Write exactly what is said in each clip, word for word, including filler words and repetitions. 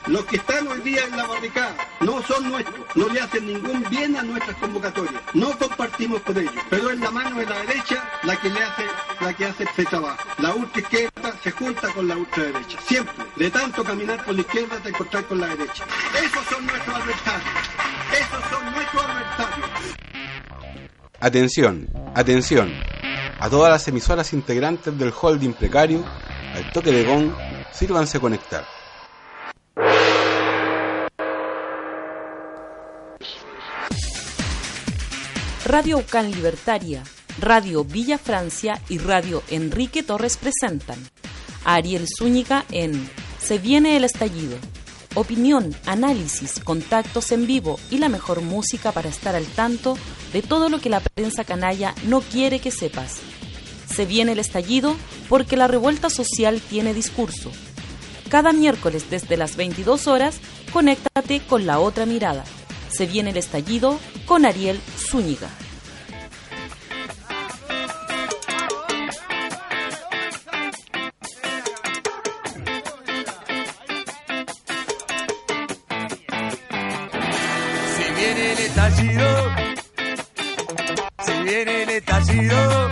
Los que están hoy día en la barricada no son nuestros, no le hacen ningún bien a nuestras convocatorias. No compartimos con ellos, pero es la mano de la derecha la que le hace, la que hace este trabajo. La ultraizquierda se junta con la ultraderecha, siempre. De tanto caminar por la izquierda te encontrar con la derecha. Esos son nuestros adversarios. Esos son nuestros adversarios. Atención, atención. A todas las emisoras integrantes del holding precario, al toque de gong, sírvanse conectar. Radio Aucán Libertaria, Radio Villa Francia y Radio Enrique Torres presentan a Ariel Zúñiga en Se viene el estallido. Opinión, análisis, contactos en vivo y la mejor música para estar al tanto de todo lo que la prensa canalla no quiere que sepas. Se viene el estallido porque la revuelta social tiene discurso. Cada miércoles desde las veintidós horas, conéctate con La Otra Mirada. Se viene el estallido con Ariel Zúñiga. Se viene el estallido, se viene el estallido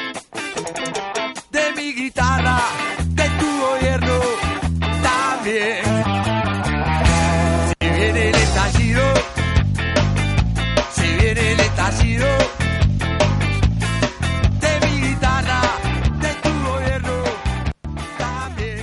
de mi guitarra, de tu gobierno también. Se viene el estallido, se viene el estallido de mi guitarra, de tu gobierno también.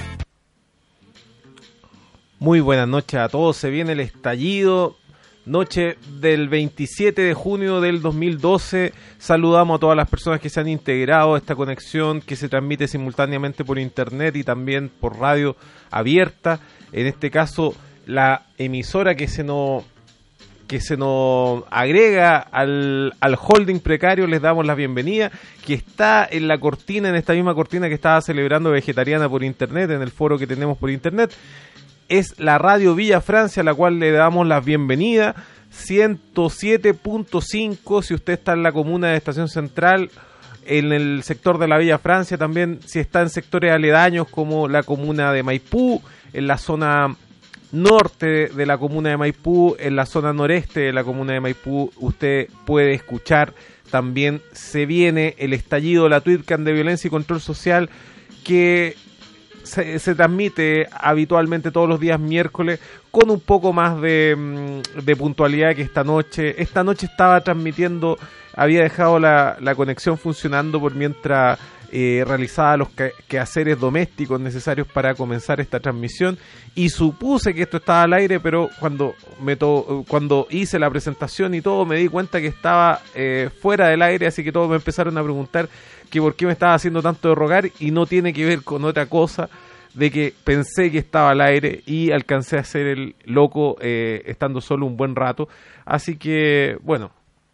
Muy buenas noches a todos, se viene el estallido. Noche del veintisiete de junio del dos mil doce, saludamos a todas las personas que se han integrado a esta conexión que se transmite simultáneamente por internet y también por radio abierta. En este caso, la emisora que se nos, que se nos agrega al, al holding precario, les damos la bienvenida, que está en la cortina, en esta misma cortina que estaba celebrando Vegetariana por internet, en el foro que tenemos por internet. Es la Radio Villa Francia, a la cual le damos la bienvenida, ciento siete punto cinco, si usted está en la comuna de Estación Central, en el sector de la Villa Francia, también si está en sectores aledaños como la comuna de Maipú, en la zona norte de la comuna de Maipú, en la zona noreste de la comuna de Maipú, usted puede escuchar también Se viene el estallido, la TweetCam de violencia y control social, que Se, se transmite habitualmente todos los días miércoles con un poco más de, de puntualidad que esta noche. Esta noche estaba transmitiendo, había dejado la, la conexión funcionando por mientras eh, realizaba los que, quehaceres domésticos necesarios para comenzar esta transmisión, y supuse que esto estaba al aire, pero cuando, me to, cuando hice la presentación y todo me di cuenta que estaba eh, fuera del aire, así que todos me empezaron a preguntar que por qué me estaba haciendo tanto de rogar, y no tiene que ver con otra cosa de que pensé que estaba al aire y alcancé a hacer el loco eh, estando solo un buen rato. Así que, bueno,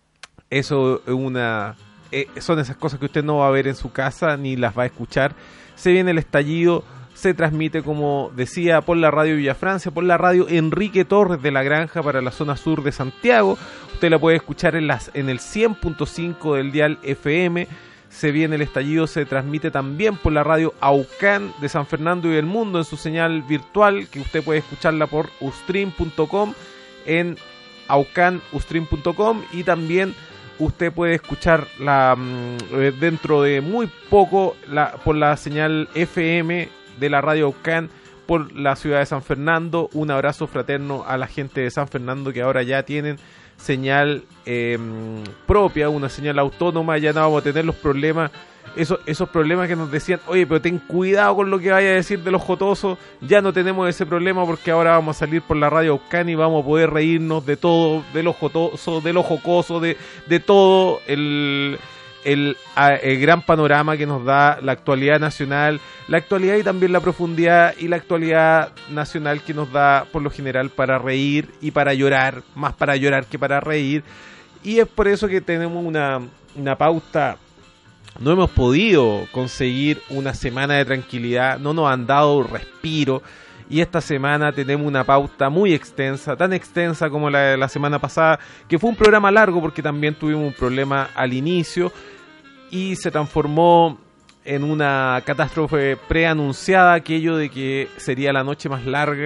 eso es una eh, son esas cosas que usted no va a ver en su casa ni las va a escuchar. Se viene el estallido, se transmite, como decía, por la Radio Villa Francia, por la Radio Enrique Torres de la Granja para la zona sur de Santiago. Usted la puede escuchar en, las, en el cien punto cinco del dial F M. Se viene el estallido, se transmite también por la radio Aucán de San Fernando y del Mundo en su señal virtual, que usted puede escucharla por ustream punto com, en aucan ustream punto com, y también usted puede escucharla mmm, dentro de muy poco la, por la señal F M de la radio Aucán por la ciudad de San Fernando. Un abrazo fraterno a la gente de San Fernando, que ahora ya tienen señal eh, propia, una señal autónoma. Ya no vamos a tener los problemas, esos, esos problemas que nos decían, oye, pero ten cuidado con lo que vaya a decir de los jotosos. Ya no tenemos ese problema, porque ahora vamos a salir por la radio Aucán y vamos a poder reírnos de todo, de los jotosos, de los jocosos, de, de todo el, el, el gran panorama que nos da la actualidad nacional, la actualidad y también la profundidad y la actualidad nacional que nos da por lo general para reír y para llorar, más para llorar que para reír. Y es por eso que tenemos una, una pauta. No hemos podido conseguir una semana de tranquilidad, no nos han dado respiro, y esta semana tenemos una pauta muy extensa, tan extensa como la de la semana pasada, que fue un programa largo porque también tuvimos un problema al inicio y se transformó en una catástrofe preanunciada, aquello de que sería la noche más larga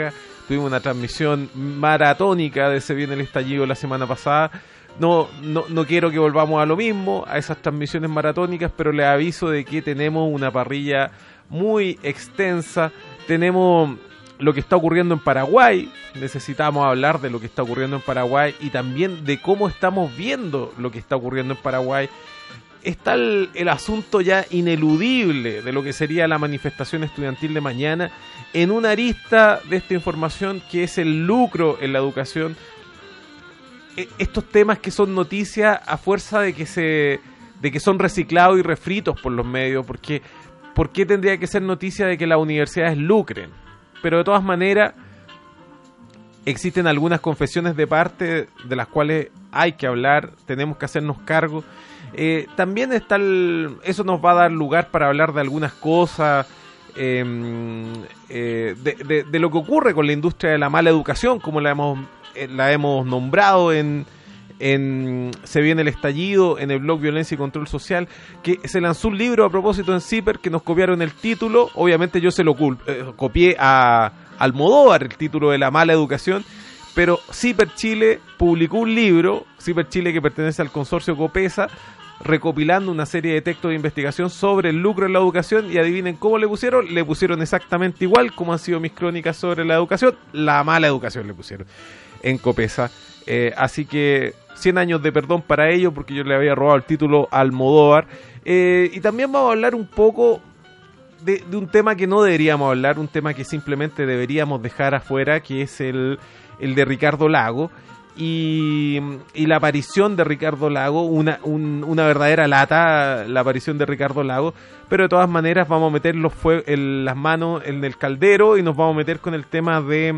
tuvimos una transmisión maratónica de Se Viene el Estallido la semana pasada. No, no, no quiero que volvamos a lo mismo, a esas transmisiones maratónicas, pero les aviso de que tenemos una parrilla muy extensa. Tenemos lo que está ocurriendo en Paraguay, necesitamos hablar de lo que está ocurriendo en Paraguay y también de cómo estamos viendo lo que está ocurriendo en Paraguay. Está el, el asunto ya ineludible de lo que sería la manifestación estudiantil de mañana, en una arista de esta información que es el lucro en la educación. Estos temas que son noticias a fuerza de que se de que son reciclados y refritos por los medios, porque ¿por qué tendría que ser noticia de que las universidades lucren? Pero de todas maneras existen algunas confesiones de parte de las cuales hay que hablar, tenemos que hacernos cargo. Eh, también está el, eso nos va a dar lugar para hablar de algunas cosas, eh, eh, de, de, de lo que ocurre con la industria de la mala educación, como la hemos la hemos nombrado en, en Se Viene el Estallido, en el blog Violencia y Control Social, que se lanzó un libro a propósito en CIPER, que nos copiaron el título. Obviamente yo se lo eh, copié a Almodóvar, el título de La Mala Educación, pero CIPER Chile publicó un libro, CIPER Chile, que pertenece al consorcio Copesa, recopilando una serie de textos de investigación sobre el lucro en la educación, y adivinen cómo le pusieron, le pusieron exactamente igual como han sido mis crónicas sobre la educación, la mala educación le pusieron en Copesa. Eh, así que cien años de perdón para ello, porque yo le había robado el título a Almodóvar. Eh, y también vamos a hablar un poco de, de un tema que no deberíamos hablar, un tema que simplemente deberíamos dejar afuera, que es el, el de Ricardo Lago. Y, y la aparición de Ricardo Lago, una, un, una verdadera lata, la aparición de Ricardo Lago, pero de todas maneras vamos a meter los fue- el, las manos en el caldero y nos vamos a meter con el tema de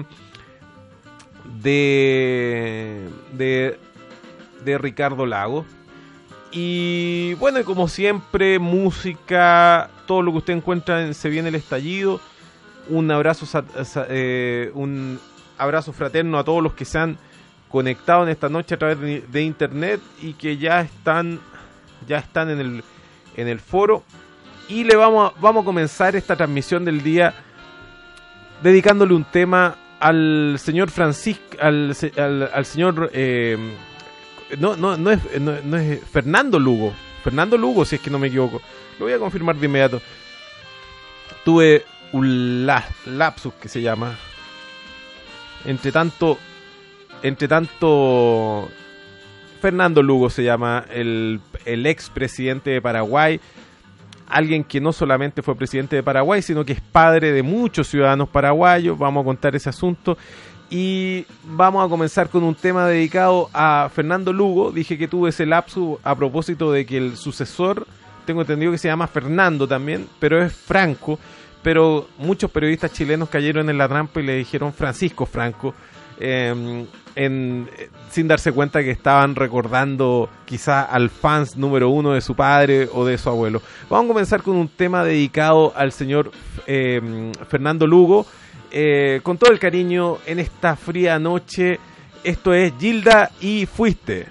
de de, de Ricardo Lago. Y bueno, y como siempre, música, todo lo que usted encuentra en Se Viene el Estallido. Un abrazo, eh, un abrazo fraterno a todos los que se han conectado en esta noche a través de, de internet y que ya están ya están en el en el foro. Y le vamos a, vamos a comenzar esta transmisión del día dedicándole un tema al señor Francisco, al, al, al señor eh, no no no es no, no es Fernando Lugo, Fernando Lugo, si es que no me equivoco. Lo voy a confirmar de inmediato. Tuve un la, lapsus que se llama. Entre tanto Entre tanto, Fernando Lugo se llama, el, el ex presidente de Paraguay, alguien que no solamente fue presidente de Paraguay, sino que es padre de muchos ciudadanos paraguayos. Vamos a contar ese asunto y vamos a comenzar con un tema dedicado a Fernando Lugo. Dije que tuve ese lapsus a propósito de que el sucesor, tengo entendido que se llama Fernando también, pero es Franco, pero muchos periodistas chilenos cayeron en la trampa y le dijeron Francisco Franco. Eh, en, sin darse cuenta que estaban recordando quizá al fans número uno de su padre o de su abuelo. Vamos a comenzar con un tema dedicado al señor eh, Fernando Lugo, eh, con todo el cariño en esta fría noche. Esto es Gilda y Fuiste.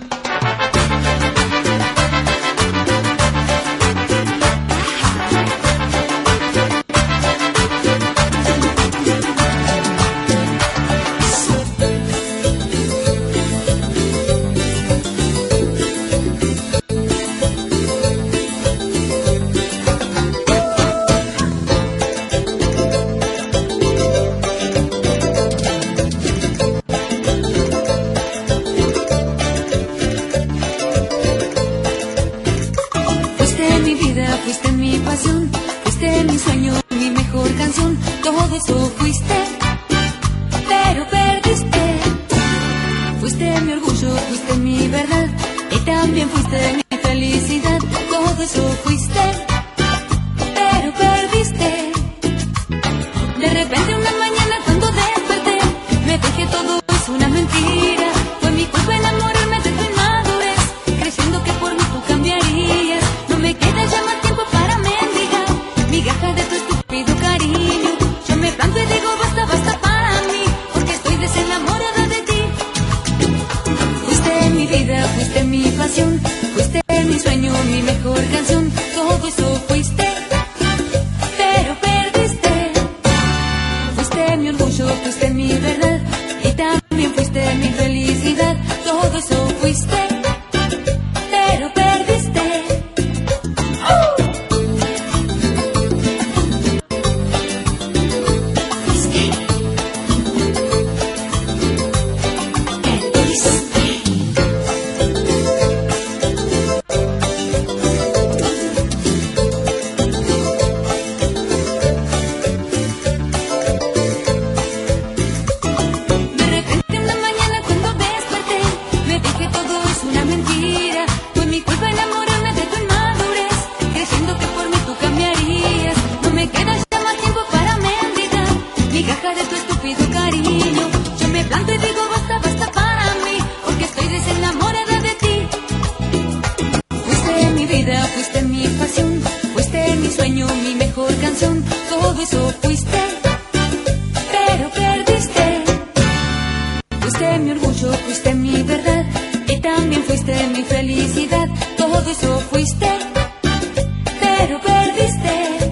Todo eso fuiste, pero perdiste. Fuiste mi orgullo, fuiste mi verdad, y también fuiste mi felicidad. Todo eso fuiste, pero perdiste. De repente una mañana cuando desperté, me dije todo es una mentira. Fue mi culpa enamorarme de tu inmadurez, creyendo que por mí tú cambiarías. No me queda ya más tiempo para mendigar migajas de tu estúpido cariño. Me planto y digo basta, basta para mí, porque estoy desenamorada de ti. Fuiste mi vida, fuiste mi pasión, fuiste mi sueño, mi mejor canción. Todo eso Fuiste mi orgullo, fuiste mi verdad y también fuiste mi felicidad. Todo eso fuiste, pero perdiste. ¡Oh! Todo eso fuiste, pero perdiste. Fuiste mi orgullo, fuiste mi verdad y también fuiste mi felicidad. Todo eso fuiste, pero perdiste.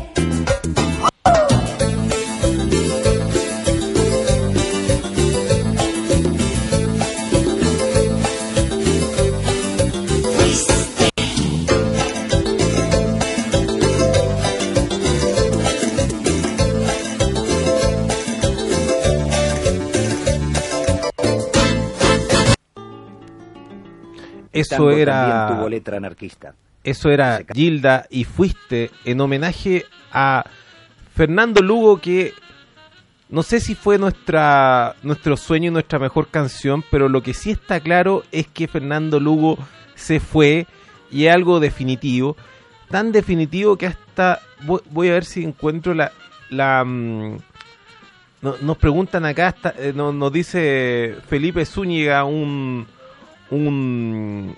Eso era, tuvo letra anarquista. Eso era Gilda y Fuiste, en homenaje a Fernando Lugo, que no sé si fue nuestra nuestro sueño y nuestra mejor canción, pero lo que sí está claro es que Fernando Lugo se fue y es algo definitivo, tan definitivo que hasta voy, voy a ver si encuentro la la um, no, nos preguntan acá, hasta, eh, nos, nos dice Felipe Zúñiga, un un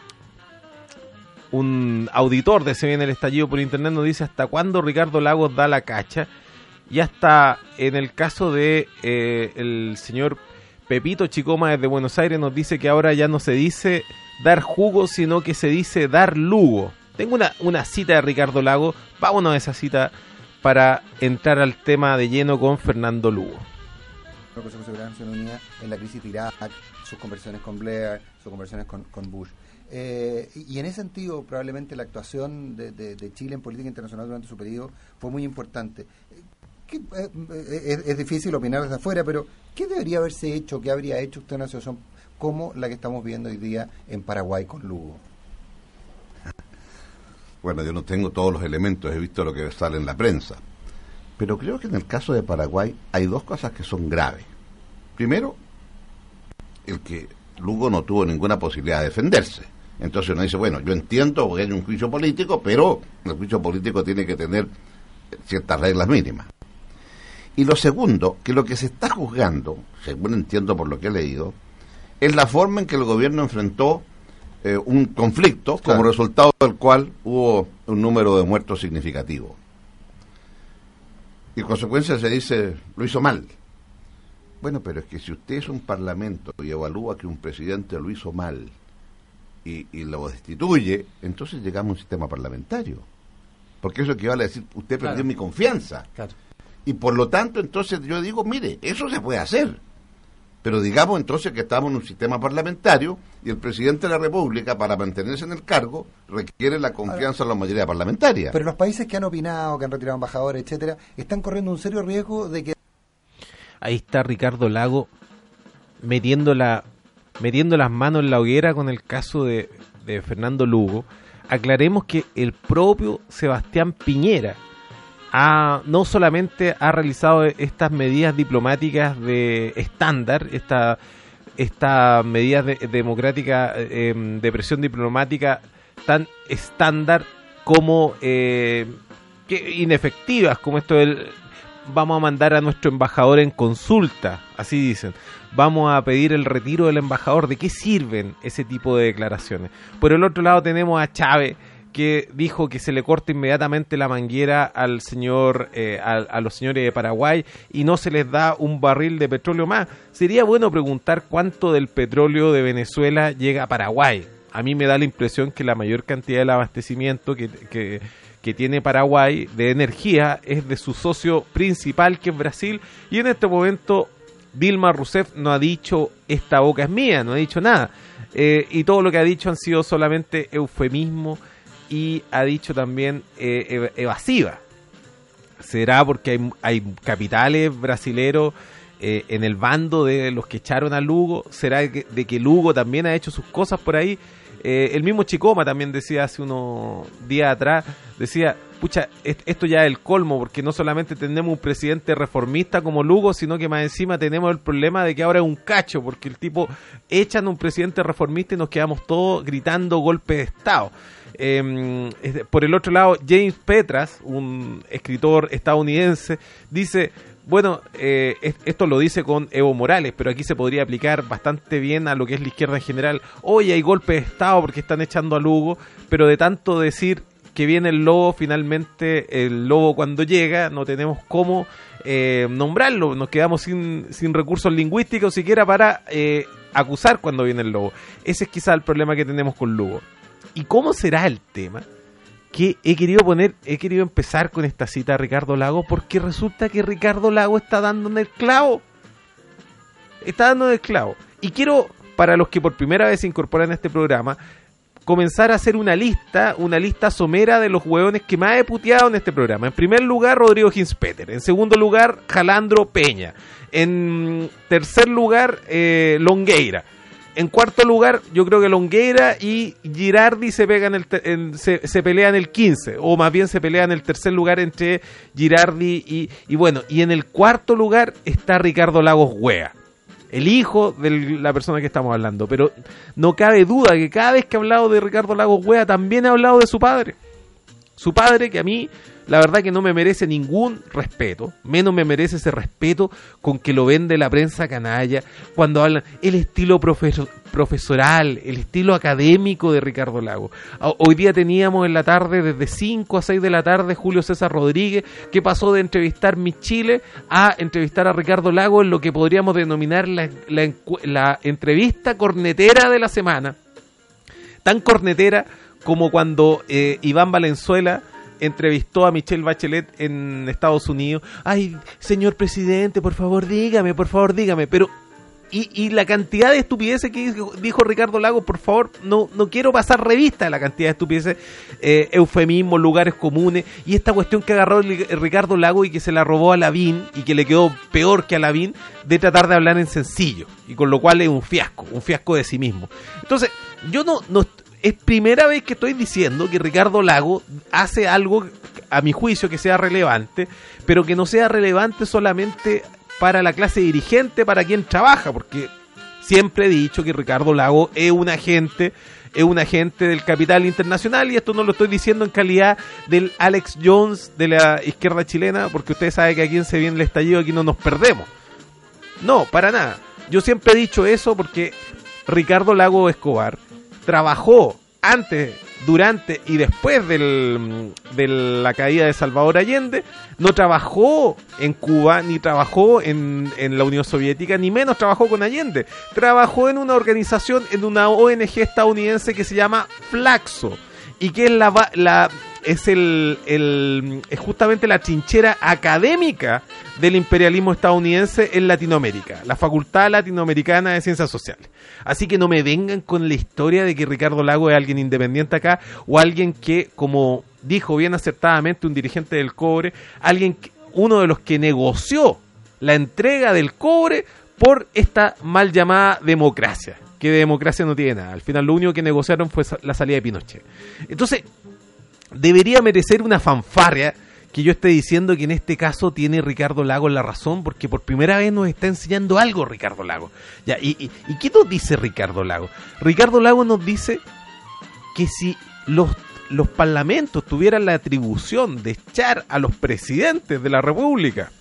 un auditor de Se Viene el Estallido por internet, nos dice hasta cuándo Ricardo Lagos da la cacha. Y hasta en el caso de eh, el señor Pepito Chicoma desde Buenos Aires nos dice que ahora ya no se dice dar jugo, sino que se dice dar lugo. Tengo una, una cita de Ricardo Lagos, vámonos a esa cita para entrar al tema de lleno con Fernando Lugo. El Consejo de Seguridad de Naciones Unidas en la crisis de Irak, sus conversaciones con Blair, sus conversaciones con, con Bush. Eh, y en ese sentido, probablemente la actuación de, de, de Chile en política internacional durante su periodo fue muy importante. ¿Qué, eh, es, es difícil opinar desde afuera, pero ¿qué debería haberse hecho, qué habría hecho usted en una situación como la que estamos viendo hoy día en Paraguay con Lugo? Bueno, yo no tengo todos los elementos, he visto lo que sale en la prensa, pero creo que en el caso de Paraguay hay dos cosas que son graves. Primero, el que Lugo no tuvo ninguna posibilidad de defenderse. Entonces uno dice, bueno, yo entiendo que hay un juicio político, pero el juicio político tiene que tener ciertas reglas mínimas. Y lo segundo, que lo que se está juzgando, según entiendo por lo que he leído, es la forma en que el gobierno enfrentó eh, un conflicto, claro, como resultado del cual hubo un número de muertos significativo. Y en consecuencia se dice, lo hizo mal. Bueno, pero es que si usted es un parlamento y evalúa que un presidente lo hizo mal y, y lo destituye, entonces llegamos a un sistema parlamentario. Porque eso equivale a decir, usted perdió claro. mi confianza. Claro. Y por lo tanto, entonces yo digo, mire, eso se puede hacer. Pero digamos entonces que estamos en un sistema parlamentario y el presidente de la República, para mantenerse en el cargo, requiere la confianza de la mayoría parlamentaria. Pero los países que han opinado, que han retirado embajadores, etcétera, están corriendo un serio riesgo de que... Ahí está Ricardo Lago metiendo, la, metiendo las manos en la hoguera con el caso de, de Fernando Lugo. Aclaremos que el propio Sebastián Piñera ha, no solamente ha realizado estas medidas diplomáticas de estándar, esta, estas medidas de, democráticas eh, de presión diplomática tan estándar como eh, que inefectivas, como esto del vamos a mandar a nuestro embajador en consulta, así dicen, vamos a pedir el retiro del embajador. ¿De qué sirven ese tipo de declaraciones? Por el otro lado tenemos a Chávez, que dijo que se le corta inmediatamente la manguera al señor, eh, a, a los señores de Paraguay y no se les da un barril de petróleo más. Sería bueno preguntar cuánto del petróleo de Venezuela llega a Paraguay. A mí me da la impresión que la mayor cantidad del abastecimiento que, que, que tiene Paraguay de energía es de su socio principal, que es Brasil, y en este momento Dilma Rousseff no ha dicho esta boca es mía, no ha dicho nada, eh, y todo lo que ha dicho han sido solamente eufemismo, y ha dicho también eh, ev- evasiva. ¿Será porque hay, hay capitales brasileros eh, en el bando de los que echaron a Lugo? ¿Será de que, de que Lugo también ha hecho sus cosas por ahí? Eh, el mismo Chicoma también decía hace unos días atrás, decía, pucha, esto ya es el colmo, porque no solamente tenemos un presidente reformista como Lugo, sino que más encima tenemos el problema de que ahora es un cacho, porque el tipo echan a un presidente reformista y nos quedamos todos gritando golpe de Estado. Eh, por el otro lado, James Petras, un escritor estadounidense, dice, bueno, eh, esto lo dice con Evo Morales, pero aquí se podría aplicar bastante bien a lo que es la izquierda en general. Hoy hay golpe de Estado porque están echando a Lugo, pero de tanto decir que viene el lobo, finalmente el lobo cuando llega no tenemos cómo eh, nombrarlo, nos quedamos sin, sin recursos lingüísticos siquiera para eh, acusar cuando viene el lobo. Ese es quizá el problema que tenemos con Lugo. ¿Y cómo será el tema? Que he querido poner, he querido empezar con esta cita de Ricardo Lagos, porque resulta que Ricardo Lagos está dando en el clavo. Está dando en el clavo. Y quiero, para los que por primera vez se incorporan a este programa, comenzar a hacer una lista, una lista somera de los hueones que más he puteado en este programa. En primer lugar, Rodrigo Hinspeter. En segundo lugar, Jalandro Peña. En tercer lugar, eh, Longueira. En cuarto lugar, yo creo que Longueira y Girardi se pegan el te- en, se, se pelean el quince, o más bien se pelean el tercer lugar entre Girardi y, y bueno, y en el cuarto lugar está Ricardo Lagos Wea, el hijo de la persona que estamos hablando. Pero no cabe duda que cada vez que he hablado de Ricardo Lagos Wea también he hablado de su padre. Su padre, que a mí, la verdad que no me merece ningún respeto, menos me merece ese respeto con que lo vende la prensa canalla, cuando hablan el estilo profesor, profesoral, el estilo académico de Ricardo Lagos. Hoy día teníamos en la tarde, desde cinco a seis de la tarde, Julio César Rodríguez, que pasó de entrevistar Mi Chile a entrevistar a Ricardo Lagos en lo que podríamos denominar la, la, la entrevista cornetera de la semana. Tan cornetera como cuando eh, Iván Valenzuela entrevistó a Michelle Bachelet en Estados Unidos. Ay, señor presidente, por favor dígame, por favor dígame. Pero, y, y la cantidad de estupideces que dijo, dijo Ricardo Lagos, por favor, no, no quiero pasar revista de la cantidad de estupideces, eh, eufemismos, lugares comunes, y esta cuestión que agarró el, el Ricardo Lagos y que se la robó a Lavín, y que le quedó peor que a Lavín, de tratar de hablar en sencillo, y con lo cual es un fiasco, un fiasco de sí mismo. Entonces, yo no... no es primera vez que estoy diciendo que Ricardo Lagos hace algo, a mi juicio, que sea relevante, pero que no sea relevante solamente para la clase dirigente, para quien trabaja, porque siempre he dicho que Ricardo Lagos es un agente, es un agente del capital internacional, y esto no lo estoy diciendo en calidad del Alex Jones de la izquierda chilena, porque ustedes saben que aquí en Se Viene el Estallido aquí no nos perdemos. No, para nada. Yo siempre he dicho eso porque Ricardo Lagos Escobar trabajó antes, durante y después del, de la caída de Salvador Allende. No trabajó en Cuba, ni trabajó en, en la Unión Soviética, ni menos trabajó con Allende. Trabajó en una organización, en una O N G estadounidense que se llama Flaxo, y que es la, la es el, el es justamente la trinchera académica del imperialismo estadounidense en Latinoamérica, la Facultad Latinoamericana de Ciencias Sociales. Así que no me vengan con la historia de que Ricardo Lagos es alguien independiente acá, o alguien que, como dijo bien acertadamente un dirigente del cobre, alguien que, uno de los que negoció la entrega del cobre por esta mal llamada democracia, que de democracia no tiene nada. Al final lo único que negociaron fue la salida de Pinochet. Entonces, debería merecer una fanfarria que yo esté diciendo que en este caso tiene Ricardo Lagos la razón, porque por primera vez nos está enseñando algo Ricardo Lagos. Ya, y, y, ¿y qué nos dice Ricardo Lagos? Ricardo Lagos nos dice que si los, los parlamentos tuvieran la atribución de echar a los presidentes de la República,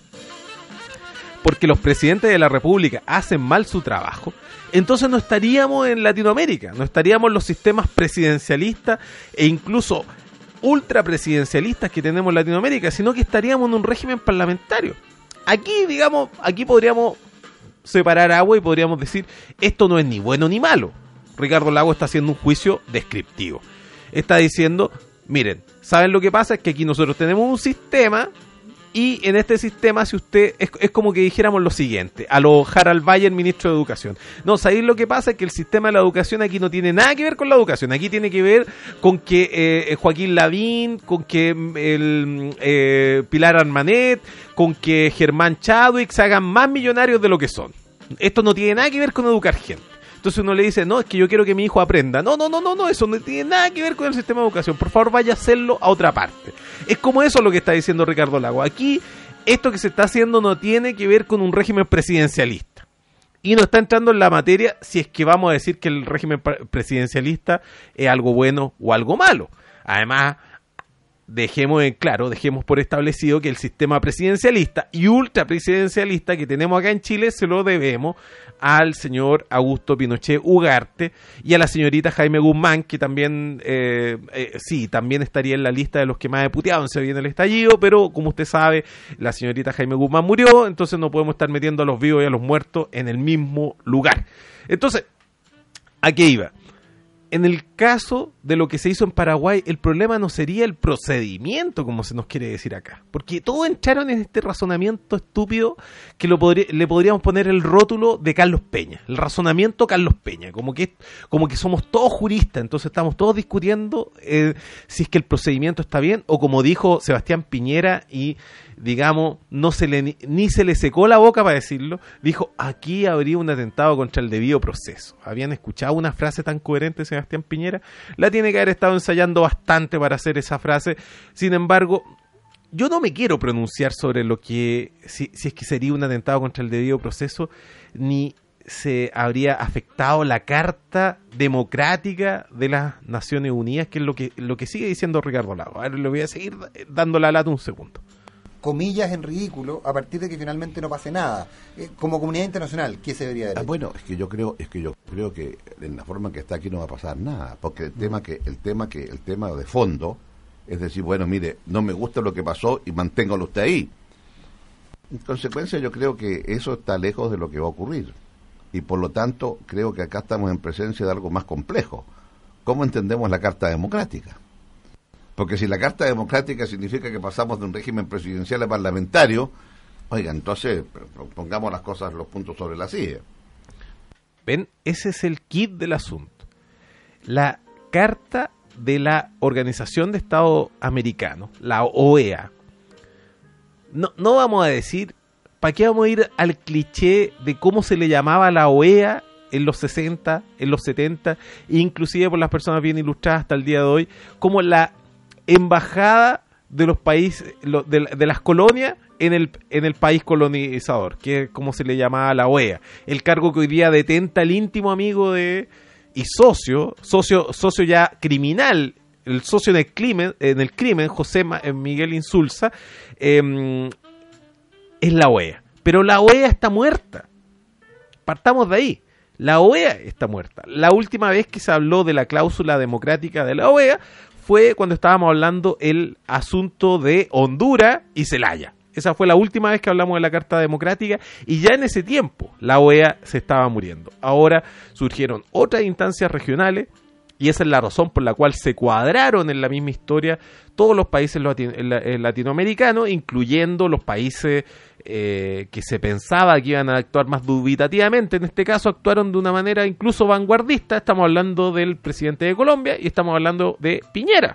porque los presidentes de la República hacen mal su trabajo, entonces no estaríamos en Latinoamérica, no estaríamos en los sistemas presidencialistas e incluso ultrapresidencialistas que tenemos en Latinoamérica, sino que estaríamos en un régimen parlamentario. Aquí, digamos, aquí podríamos separar agua y podríamos decir, esto no es ni bueno ni malo. Ricardo Lagos está haciendo un juicio descriptivo. Está diciendo, Miren, ¿saben lo que pasa? Es que aquí nosotros tenemos un sistema y en este sistema, si usted, es, es como que dijéramos lo siguiente, a lo Harald Bayer, ministro de Educación. No, ¿sabéis lo que pasa? Es que el sistema de la educación aquí no tiene nada que ver con la educación. Aquí tiene que ver con que eh, Joaquín Lavín, con que el, eh, Pilar Armanet, con que Germán Chadwick se hagan más millonarios de lo que son. Esto no tiene nada que ver con educar gente. Entonces uno le dice, no, es que yo quiero que mi hijo aprenda. No, no, no, no, no, eso no tiene nada que ver con el sistema de educación. Por favor, vaya a hacerlo a otra parte. Es como eso lo que está diciendo Ricardo Lago. Aquí, esto que se está haciendo no tiene que ver con un régimen presidencialista. Y no está entrando en la materia si es que vamos a decir que el régimen presidencialista es algo bueno o algo malo. Además, dejemos en claro, dejemos por establecido que el sistema presidencialista y ultrapresidencialista que tenemos acá en Chile se lo debemos al señor Augusto Pinochet Ugarte y a la señorita Jaime Guzmán, que también, eh, eh, sí, también estaría en la lista de los que más he puteado en Se Viene el Estallido, pero como usted sabe, la señorita Jaime Guzmán murió, entonces no podemos estar metiendo a los vivos y a los muertos en el mismo lugar. Entonces, ¿a qué iba? En el caso de lo que se hizo en Paraguay, el problema no sería el procedimiento, como se nos quiere decir acá. Porque todos entraron en este razonamiento estúpido que lo podría, le podríamos poner el rótulo de Carlos Peña. El razonamiento Carlos Peña. Como que, como que somos todos juristas, entonces estamos todos discutiendo eh, si es que el procedimiento está bien, o como dijo Sebastián Piñera y... digamos, no se le, ni se le secó la boca para decirlo, dijo, aquí habría un atentado contra el debido proceso. ¿Habían escuchado una frase tan coherente de Sebastián Piñera? La tiene que haber estado ensayando bastante para hacer esa frase. Sin embargo, yo no me quiero pronunciar sobre lo que, si, si es que sería un atentado contra el debido proceso, ni se habría afectado la Carta Democrática de las Naciones Unidas, que es lo que, lo que sigue diciendo Ricardo Lago. A ver, le voy a seguir dando la lata un segundo. Comillas en ridículo a partir de que finalmente no pase nada. Eh, como comunidad internacional, ¿qué se debería de hacer? Ah, bueno, es que yo creo, es que yo creo que en la forma que está aquí no va a pasar nada, porque el tema que, el tema que, el tema de fondo es decir, bueno, mire, no me gusta lo que pasó y manténgalo usted ahí. En consecuencia, yo creo que eso está lejos de lo que va a ocurrir. Y por lo tanto, creo que acá estamos en presencia de algo más complejo. ¿Cómo entendemos la Carta Democrática? Porque si la Carta Democrática significa que pasamos de un régimen presidencial a parlamentario, oiga, entonces pongamos las cosas, los puntos sobre la silla. Ven, ese es el kit del asunto. La Carta de la Organización de Estados Americanos, la O E A. No, no vamos a decir, ¿para qué vamos a ir al cliché de cómo se le llamaba la O E A en los sesenta, en los setenta, inclusive por las personas bien ilustradas hasta el día de hoy, como la embajada de los países, de, de las colonias en el, en el país colonizador, que es como se le llamaba la O E A, el cargo que hoy día detenta el íntimo amigo de y socio, socio, socio ya criminal, el socio en el crimen, en el crimen José Miguel Insulza, eh, es la O E A. Pero la O E A está muerta. Partamos de ahí. La O E A está muerta. La última vez que se habló de la cláusula democrática de la O E A fue cuando estábamos hablando el asunto de Honduras y Celaya. Esa fue la última vez que hablamos de la Carta Democrática y ya en ese tiempo la O E A se estaba muriendo. Ahora surgieron otras instancias regionales y esa es la razón por la cual se cuadraron en la misma historia todos los países latinoamericanos, incluyendo los países eh, que se pensaba que iban a actuar más dubitativamente. En este caso actuaron de una manera incluso vanguardista. Estamos hablando del presidente de Colombia y estamos hablando de Piñera.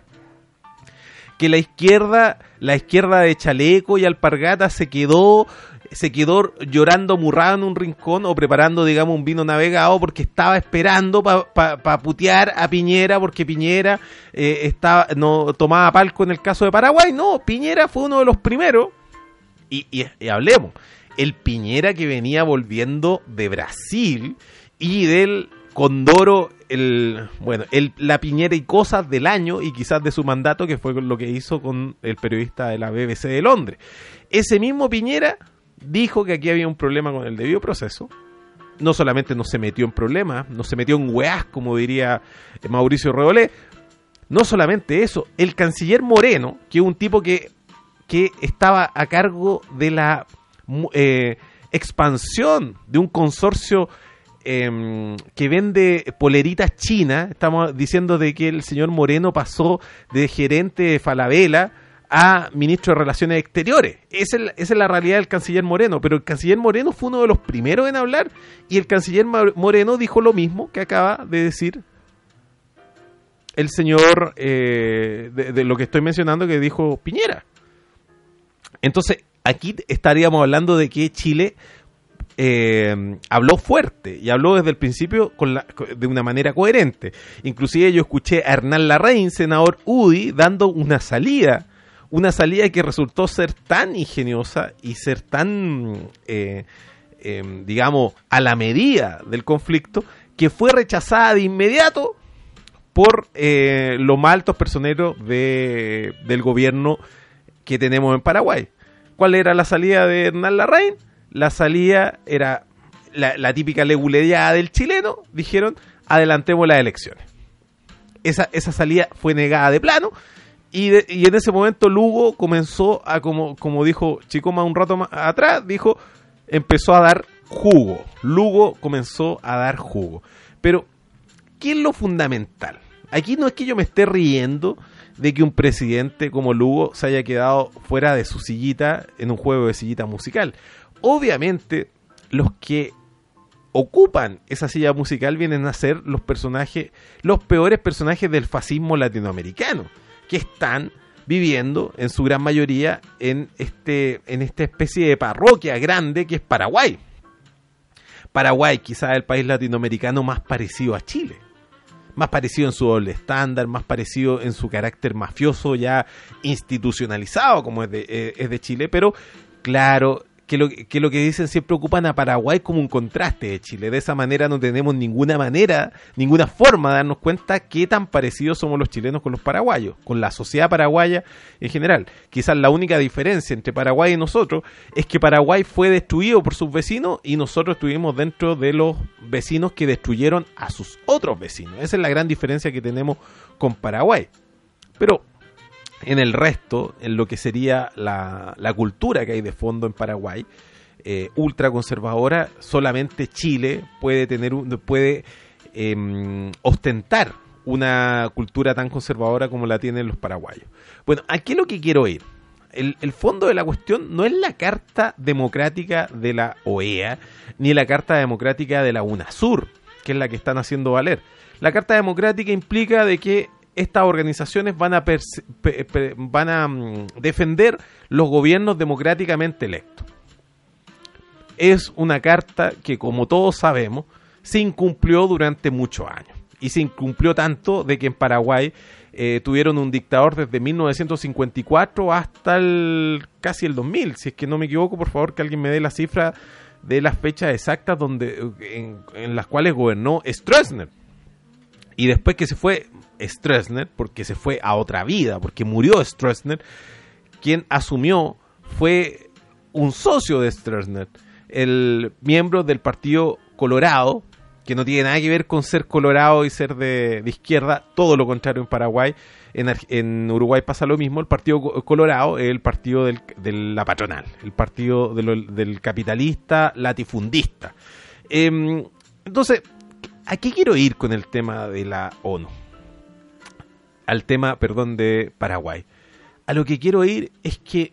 Que la izquierda, la izquierda de chaleco y alpargata se quedó, se quedó llorando murrado en un rincón o preparando, digamos, un vino navegado porque estaba esperando para pa, pa putear a Piñera porque Piñera eh, estaba, no tomaba palco en el caso de Paraguay. No, Piñera fue uno de los primeros. Y, y, y hablemos, el Piñera que venía volviendo de Brasil y del Condoro, el bueno, el, la Piñera y cosas del año y quizás de su mandato, que fue lo que hizo con el periodista de la B B C de Londres. Ese mismo Piñera dijo que aquí había un problema con el debido proceso. No solamente no se metió en problemas, no se metió en weás, como diría Mauricio Reolé. No solamente eso, el canciller Moreno, que es un tipo que, que estaba a cargo de la eh, expansión de un consorcio eh, que vende poleritas chinas. Estamos diciendo de que el señor Moreno pasó de gerente de Falabella a ministro de Relaciones Exteriores. Esa es, la, esa es la realidad del canciller Moreno, pero el canciller Moreno fue uno de los primeros en hablar, y el canciller Moreno dijo lo mismo que acaba de decir el señor, eh, de, de lo que estoy mencionando, que dijo Piñera. Entonces, aquí estaríamos hablando de que Chile eh, habló fuerte, y habló desde el principio con la, de una manera coherente. Inclusive yo escuché a Hernán Larraín, senador U D I, dando una salida, una salida que resultó ser tan ingeniosa y ser tan, eh, eh, digamos, a la medida del conflicto, que fue rechazada de inmediato por eh, los más altos personeros de, del gobierno que tenemos en Paraguay. ¿Cuál era la salida de Hernán Larraín? La salida era la, la típica leguleada del chileno. Dijeron, adelantemos las elecciones. Esa, esa salida fue negada de plano, y, de, y en ese momento Lugo comenzó a, como, como dijo Chicoma un rato más atrás, dijo, empezó a dar jugo. Lugo comenzó a dar jugo. Pero, ¿qué es lo fundamental? Aquí no es que yo me esté riendo de que un presidente como Lugo se haya quedado fuera de su sillita en un juego de sillita musical. Obviamente, los que ocupan esa silla musical vienen a ser los personajes, los peores personajes del fascismo latinoamericano, que están viviendo en su gran mayoría en este, en esta especie de parroquia grande que es Paraguay. Paraguay, quizás el país latinoamericano más parecido a Chile. Más parecido en su doble estándar, más parecido en su carácter mafioso ya institucionalizado como es de, eh, es de Chile, pero claro que lo que lo que dicen siempre ocupan a Paraguay como un contraste de Chile. De esa manera no tenemos ninguna manera, ninguna forma de darnos cuenta qué tan parecidos somos los chilenos con los paraguayos, con la sociedad paraguaya en general. Quizás la única diferencia entre Paraguay y nosotros es que Paraguay fue destruido por sus vecinos y nosotros estuvimos dentro de los vecinos que destruyeron a sus otros vecinos. Esa es la gran diferencia que tenemos con Paraguay. Pero en el resto, en lo que sería la, la cultura que hay de fondo en Paraguay, eh, ultraconservadora, solamente Chile puede tener un, puede eh, ostentar una cultura tan conservadora como la tienen los paraguayos. Bueno, aquí lo que quiero ir, el, el fondo de la cuestión no es la Carta Democrática de la O E A, ni la Carta Democrática de la UNASUR, que es la que están haciendo valer. La Carta Democrática implica de que estas organizaciones van a, perse- pe- pe- van a um, defender los gobiernos democráticamente electos. Es una carta que, como todos sabemos, se incumplió durante muchos años. Y se incumplió tanto de que en Paraguay eh, tuvieron un dictador desde mil novecientos cincuenta y cuatro hasta el, casi el dos mil. Si es que no me equivoco, por favor, que alguien me dé la cifra de las fechas exactas donde en, en las cuales gobernó Stroessner. Y después que se fue Stroessner, porque se fue a otra vida, porque murió Stroessner, quien asumió fue un socio de Stroessner, el miembro del Partido Colorado, que no tiene nada que ver con ser colorado y ser de, de izquierda, todo lo contrario en Paraguay. En, en Uruguay pasa lo mismo. El Partido Colorado es el partido del, de la patronal, el partido de lo, del capitalista latifundista. Eh, entonces, ¿a qué quiero ir con el tema de la ONU? Al tema, perdón, de Paraguay. A lo que quiero ir es que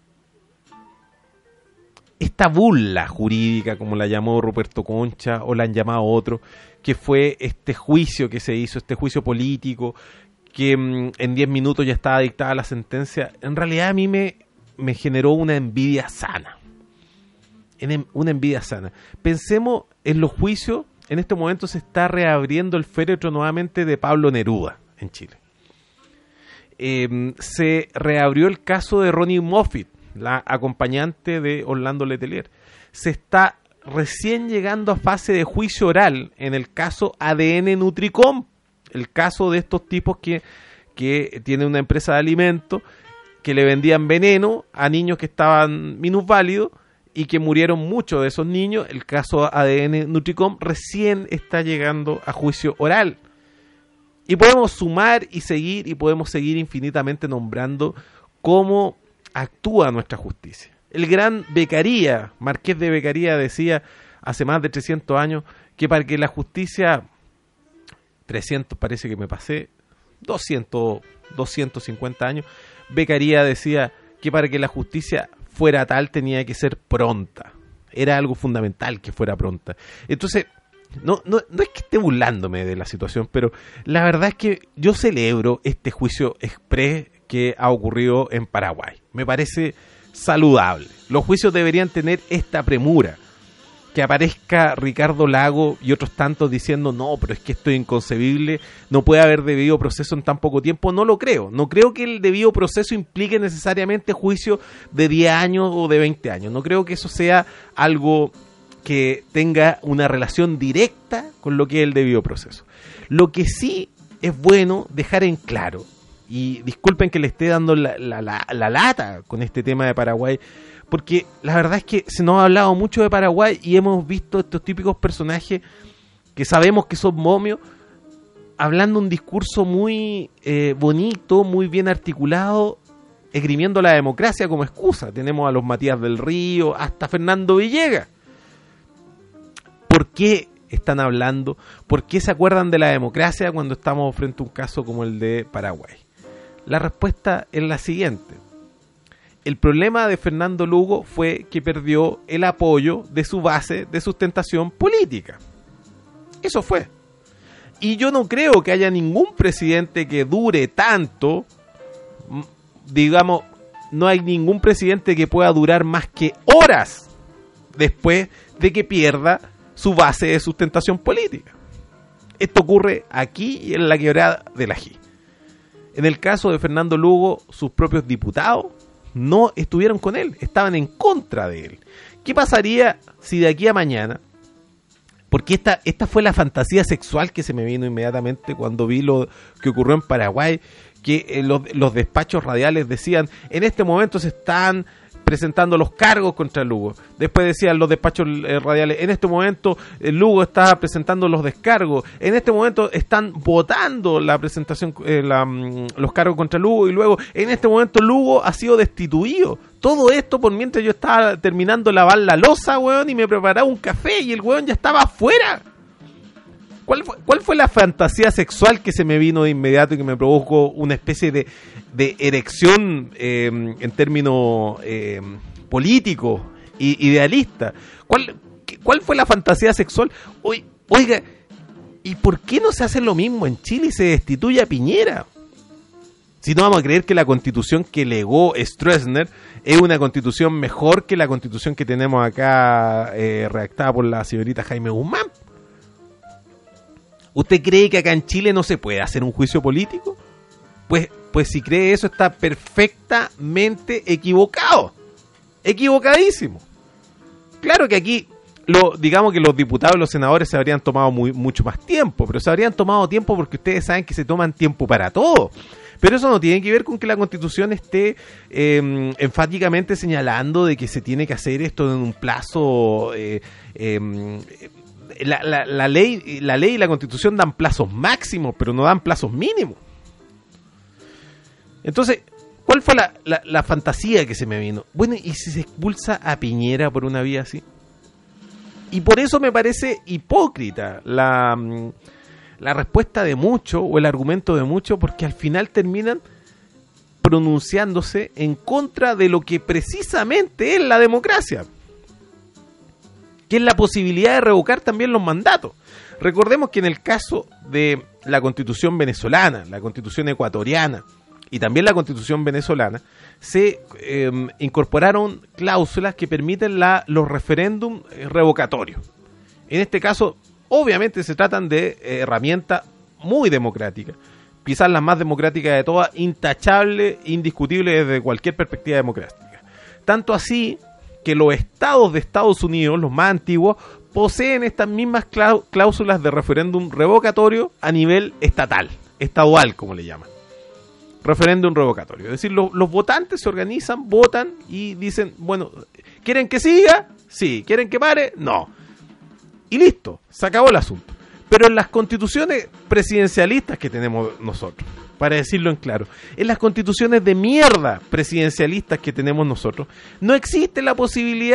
esta burla jurídica, como la llamó Ruperto Concha, o la han llamado otros, que fue este juicio que se hizo, este juicio político, que mmm, en diez minutos ya estaba dictada la sentencia, en realidad a mí me, me generó una envidia sana. En, una envidia sana. Pensemos en los juicios. En este momento se está reabriendo el féretro nuevamente de Pablo Neruda en Chile. Eh, se reabrió el caso de Ronnie Moffitt, la acompañante de Orlando Letelier. Se está recién llegando a fase de juicio oral en el caso A D N Nutricom, el caso de estos tipos que, que tienen una empresa de alimentos que le vendían veneno a niños que estaban minusválidos y que murieron muchos de esos niños. El caso A D N Nutricom recién está llegando a juicio oral. Y podemos sumar y seguir, y podemos seguir infinitamente nombrando cómo actúa nuestra justicia. El gran Beccaria, Marqués de Beccaria, decía: hace más de trescientos años, que para que la justicia, trescientos parece que me pasé, doscientos, doscientos cincuenta años, Beccaria decía que para que la justicia fuera tal tenía que ser pronta. Era algo fundamental que fuera pronta. Entonces, no, no, no es que esté burlándome de la situación, pero la verdad es que yo celebro este juicio exprés que ha ocurrido en Paraguay. Me parece saludable. Los juicios deberían tener esta premura. Que aparezca Ricardo Lago y otros tantos diciendo, no, pero es que esto es inconcebible, no puede haber debido proceso en tan poco tiempo. No lo creo. No creo que el debido proceso implique necesariamente juicio de diez años o de veinte años. No creo que eso sea algo que tenga una relación directa con lo que es el debido proceso. Lo que sí es bueno dejar en claro, y disculpen que le esté dando la, la, la, la lata con este tema de Paraguay, porque la verdad es que se nos ha hablado mucho de Paraguay y hemos visto estos típicos personajes que sabemos que son momios, hablando un discurso muy eh, bonito, muy bien articulado, esgrimiendo la democracia como excusa. Tenemos a los Matías del Río, hasta Fernando Villegas. ¿Por qué están hablando? ¿Por qué se acuerdan de la democracia cuando estamos frente a un caso como el de Paraguay? La respuesta es la siguiente. El problema de Fernando Lugo fue que perdió el apoyo de su base de sustentación política. Eso fue. Y yo no creo que haya ningún presidente que dure tanto, digamos, no hay ningún presidente que pueda durar más que horas después de que pierda su base de sustentación política. Esto ocurre aquí y en la quebrada del Ají. En el caso de Fernando Lugo, sus propios diputados no estuvieron con él, estaban en contra de él. ¿Qué pasaría si de aquí a mañana, porque esta, esta fue la fantasía sexual que se me vino inmediatamente cuando vi lo que ocurrió en Paraguay, que eh, los, los despachos radiales decían, en este momento se están presentando los cargos contra Lugo. Después decían los despachos eh, radiales, en este momento eh, Lugo está presentando los descargos, en este momento están votando la presentación, eh, la, mm, los cargos contra Lugo, y luego en este momento Lugo ha sido destituido. Todo esto por mientras yo estaba terminando de lavar la loza, weón, y me preparaba un café y el weón ya estaba afuera. ¿Cuál fue, ¿Cuál fue la fantasía sexual que se me vino de inmediato y que me provocó una especie de, de erección eh, en términos eh, políticos y idealistas? ¿Cuál, ¿Cuál fue la fantasía sexual? Oye, oiga, ¿y por qué no se hace lo mismo en Chile y se destituye a Piñera? Si no vamos a creer que la constitución que legó Stroessner es una constitución mejor que la constitución que tenemos acá eh, redactada por la señorita Jaime Guzmán. ¿Usted cree que acá en Chile no se puede hacer un juicio político? Pues, pues si cree eso está perfectamente equivocado. Equivocadísimo. Claro que aquí, lo, digamos que los diputados y los senadores se habrían tomado muy, mucho más tiempo, pero se habrían tomado tiempo porque ustedes saben que se toman tiempo para todo. Pero eso no tiene que ver con que la Constitución esté eh, enfáticamente señalando de que se tiene que hacer esto en un plazo... Eh, eh, La, la, la ley la ley y la Constitución dan plazos máximos, pero no dan plazos mínimos. Entonces, ¿cuál fue la, la, la fantasía que se me vino? Bueno, ¿y si se expulsa a Piñera por una vía así? Y por eso me parece hipócrita la, la respuesta de muchos o el argumento de muchos, porque al final terminan pronunciándose en contra de lo que precisamente es la democracia, que es la posibilidad de revocar también los mandatos. Recordemos que en el caso de la Constitución venezolana, la Constitución ecuatoriana y también la Constitución venezolana, se eh, incorporaron cláusulas que permiten la, los referéndums revocatorios. En este caso, obviamente se tratan de eh, herramientas muy democráticas, quizás las más democráticas de todas, intachable, indiscutible desde cualquier perspectiva democrática. Tanto así que los estados de Estados Unidos, los más antiguos, poseen estas mismas cláusulas de referéndum revocatorio a nivel estatal, estadual como le llaman. Referéndum revocatorio. Es decir, los, los votantes se organizan, votan y dicen, bueno, ¿quieren que siga? Sí. ¿Quieren que pare? No. Y listo, se acabó el asunto. Pero en las constituciones presidencialistas que tenemos nosotros, para decirlo en claro, en las constituciones de mierda presidencialistas que tenemos nosotros, no existe la posibilidad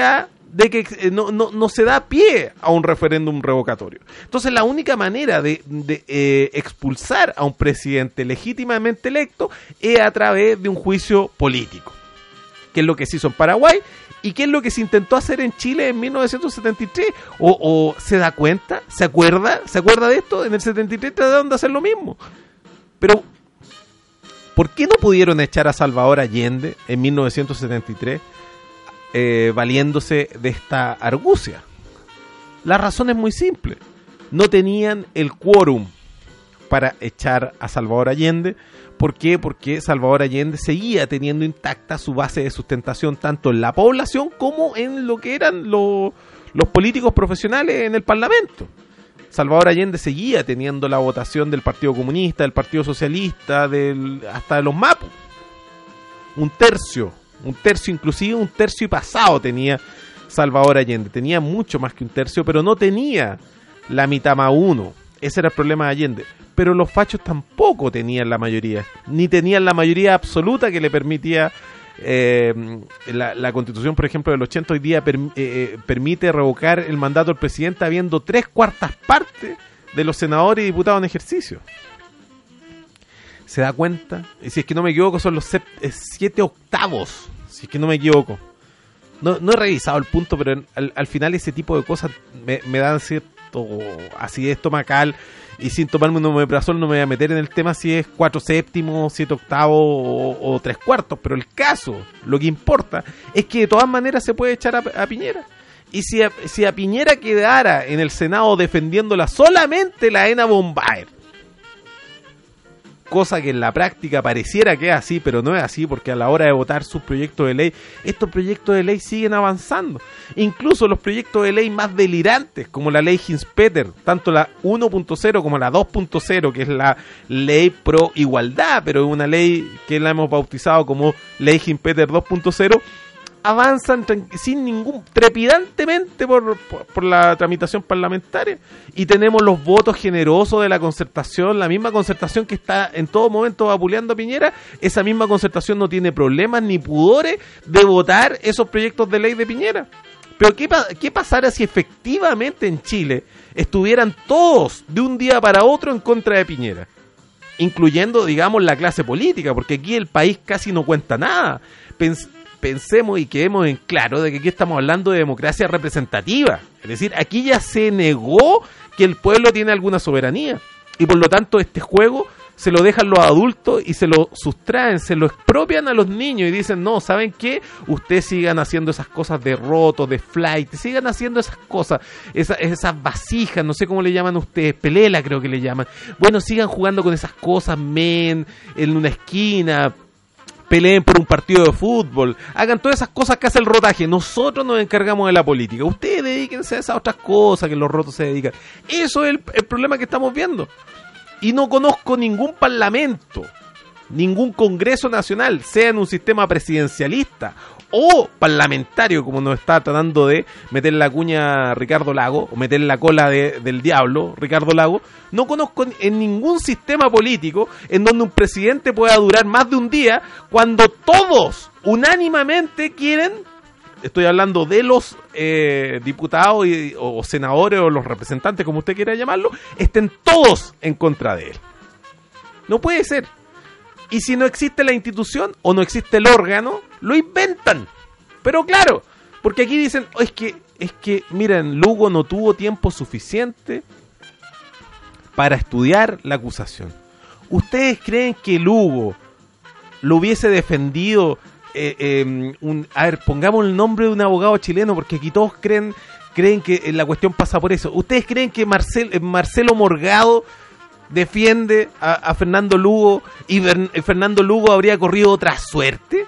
de que eh, no, no, no se da pie a un referéndum revocatorio. Entonces la única manera de, de eh, expulsar a un presidente legítimamente electo es a través de un juicio político, que es lo que se hizo en Paraguay y que es lo que se intentó hacer en Chile en mil novecientos setenta y tres. O, o se da cuenta, se acuerda, se acuerda de esto, en el setenta y tres trataron de hacer lo mismo. Pero ¿por qué no pudieron echar a Salvador Allende en mil novecientos setenta y tres? Eh, valiéndose de esta argucia. La razón es muy simple: no tenían el quórum para echar a Salvador Allende. ¿Por qué? Porque Salvador Allende seguía teniendo intacta su base de sustentación tanto en la población como en lo que eran lo, los políticos profesionales en el Parlamento. Salvador Allende seguía teniendo la votación del Partido Comunista, del Partido Socialista, del, hasta de los Mapu. Un tercio Un tercio, inclusive un tercio y pasado tenía Salvador Allende. Tenía mucho más que un tercio, pero no tenía la mitad más uno. Ese era el problema de Allende. Pero los fachos tampoco tenían la mayoría. Ni tenían la mayoría absoluta que le permitía eh, la, la Constitución, por ejemplo, del ochenta hoy día per, eh, permite revocar el mandato del presidente habiendo tres cuartas partes de los senadores y diputados en ejercicio. ¿Se da cuenta? Si es que no me equivoco, son los set, eh, siete octavos. Si es que no me equivoco. No, no he revisado el punto, pero en, al, al final ese tipo de cosas me, me dan cierto acidez estomacal. Y sin tomarme un omeprazol no me voy a meter en el tema si es cuatro séptimos, siete octavos o, o tres cuartos. Pero el caso, lo que importa, es que de todas maneras se puede echar a, a Piñera. Y si a, si a Piñera quedara en el Senado defendiéndola solamente la ENA Bombaer, cosa que en la práctica pareciera que es así, pero no es así, porque a la hora de votar sus proyectos de ley, estos proyectos de ley siguen avanzando. Incluso los proyectos de ley más delirantes, como la ley Hinspeter, tanto la uno punto cero como la dos punto cero, que es la ley pro igualdad, pero es una ley que la hemos bautizado como ley Hinspeter dos punto cero, avanzan sin ningún trepidantemente por, por, por la tramitación parlamentaria, y tenemos los votos generosos de la concertación, la misma concertación que está en todo momento vapuleando a Piñera. Esa misma concertación no tiene problemas ni pudores de votar esos proyectos de ley de Piñera. Pero ¿qué, qué pasara si efectivamente en Chile estuvieran todos de un día para otro en contra de Piñera? Incluyendo, digamos, la clase política, porque aquí el país casi no cuenta nada. Pens- Pensemos y quedemos en claro de que aquí estamos hablando de democracia representativa. Es decir, aquí ya se negó que el pueblo tiene alguna soberanía. Y por lo tanto este juego se lo dejan los adultos y se lo sustraen, se lo expropian a los niños y dicen, no, ¿saben qué? Ustedes sigan haciendo esas cosas de roto, de flight, sigan haciendo esas cosas, esas, esas vasijas, no sé cómo le llaman ustedes, pelela creo que le llaman. Bueno, sigan jugando con esas cosas, men, en una esquina, peleen por un partido de fútbol, hagan todas esas cosas que hace el rotaje. Nosotros nos encargamos de la política, ustedes dedíquense a esas otras cosas que los rotos se dedican. Eso es el, el problema que estamos viendo. Y no conozco ningún parlamento, ningún congreso nacional, sea en un sistema presidencialista o parlamentario, como nos está tratando de meter la cuña Ricardo Lago, o meter la cola de, del diablo Ricardo Lago. No conozco en ningún sistema político en donde un presidente pueda durar más de un día cuando todos unánimemente quieren, estoy hablando de los eh, diputados y, o senadores o los representantes, como usted quiera llamarlo, estén todos en contra de él. No puede ser. Y si no existe la institución o no existe el órgano, lo inventan. Pero claro, porque aquí dicen, oh, es que, es que, miren, Lugo no tuvo tiempo suficiente para estudiar la acusación. ¿Ustedes creen que Lugo lo hubiese defendido? Eh, eh, un, a ver, pongamos el nombre de un abogado chileno, porque aquí todos creen, creen que la cuestión pasa por eso. ¿Ustedes creen que Marcel, eh, Marcelo Morgado defiende a, a Fernando Lugo y Bern, Fernando Lugo habría corrido otra suerte?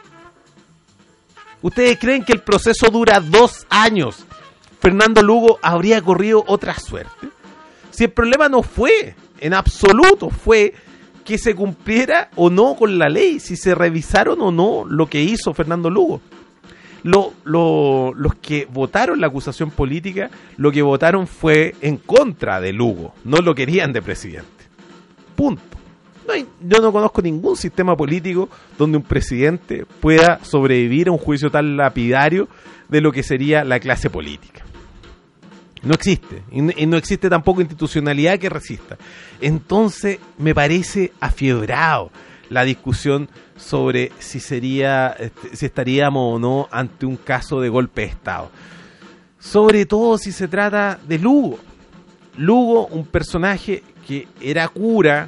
¿Ustedes creen que el proceso dura dos años? ¿Fernando Lugo habría corrido otra suerte? Si el problema no fue, en absoluto, fue que se cumpliera o no con la ley, si se revisaron o no lo que hizo Fernando Lugo. Lo, lo, los que votaron la acusación política, lo que votaron fue en contra de Lugo, no lo querían de presidente. Punto. No hay, yo no conozco ningún sistema político donde un presidente pueda sobrevivir a un juicio tan lapidario de lo que sería la clase política. No existe. Y no existe tampoco institucionalidad que resista. Entonces me parece afiebrado la discusión sobre si sería, si estaríamos o no ante un caso de golpe de Estado. Sobre todo si se trata de Lugo. Lugo, un personaje que era cura.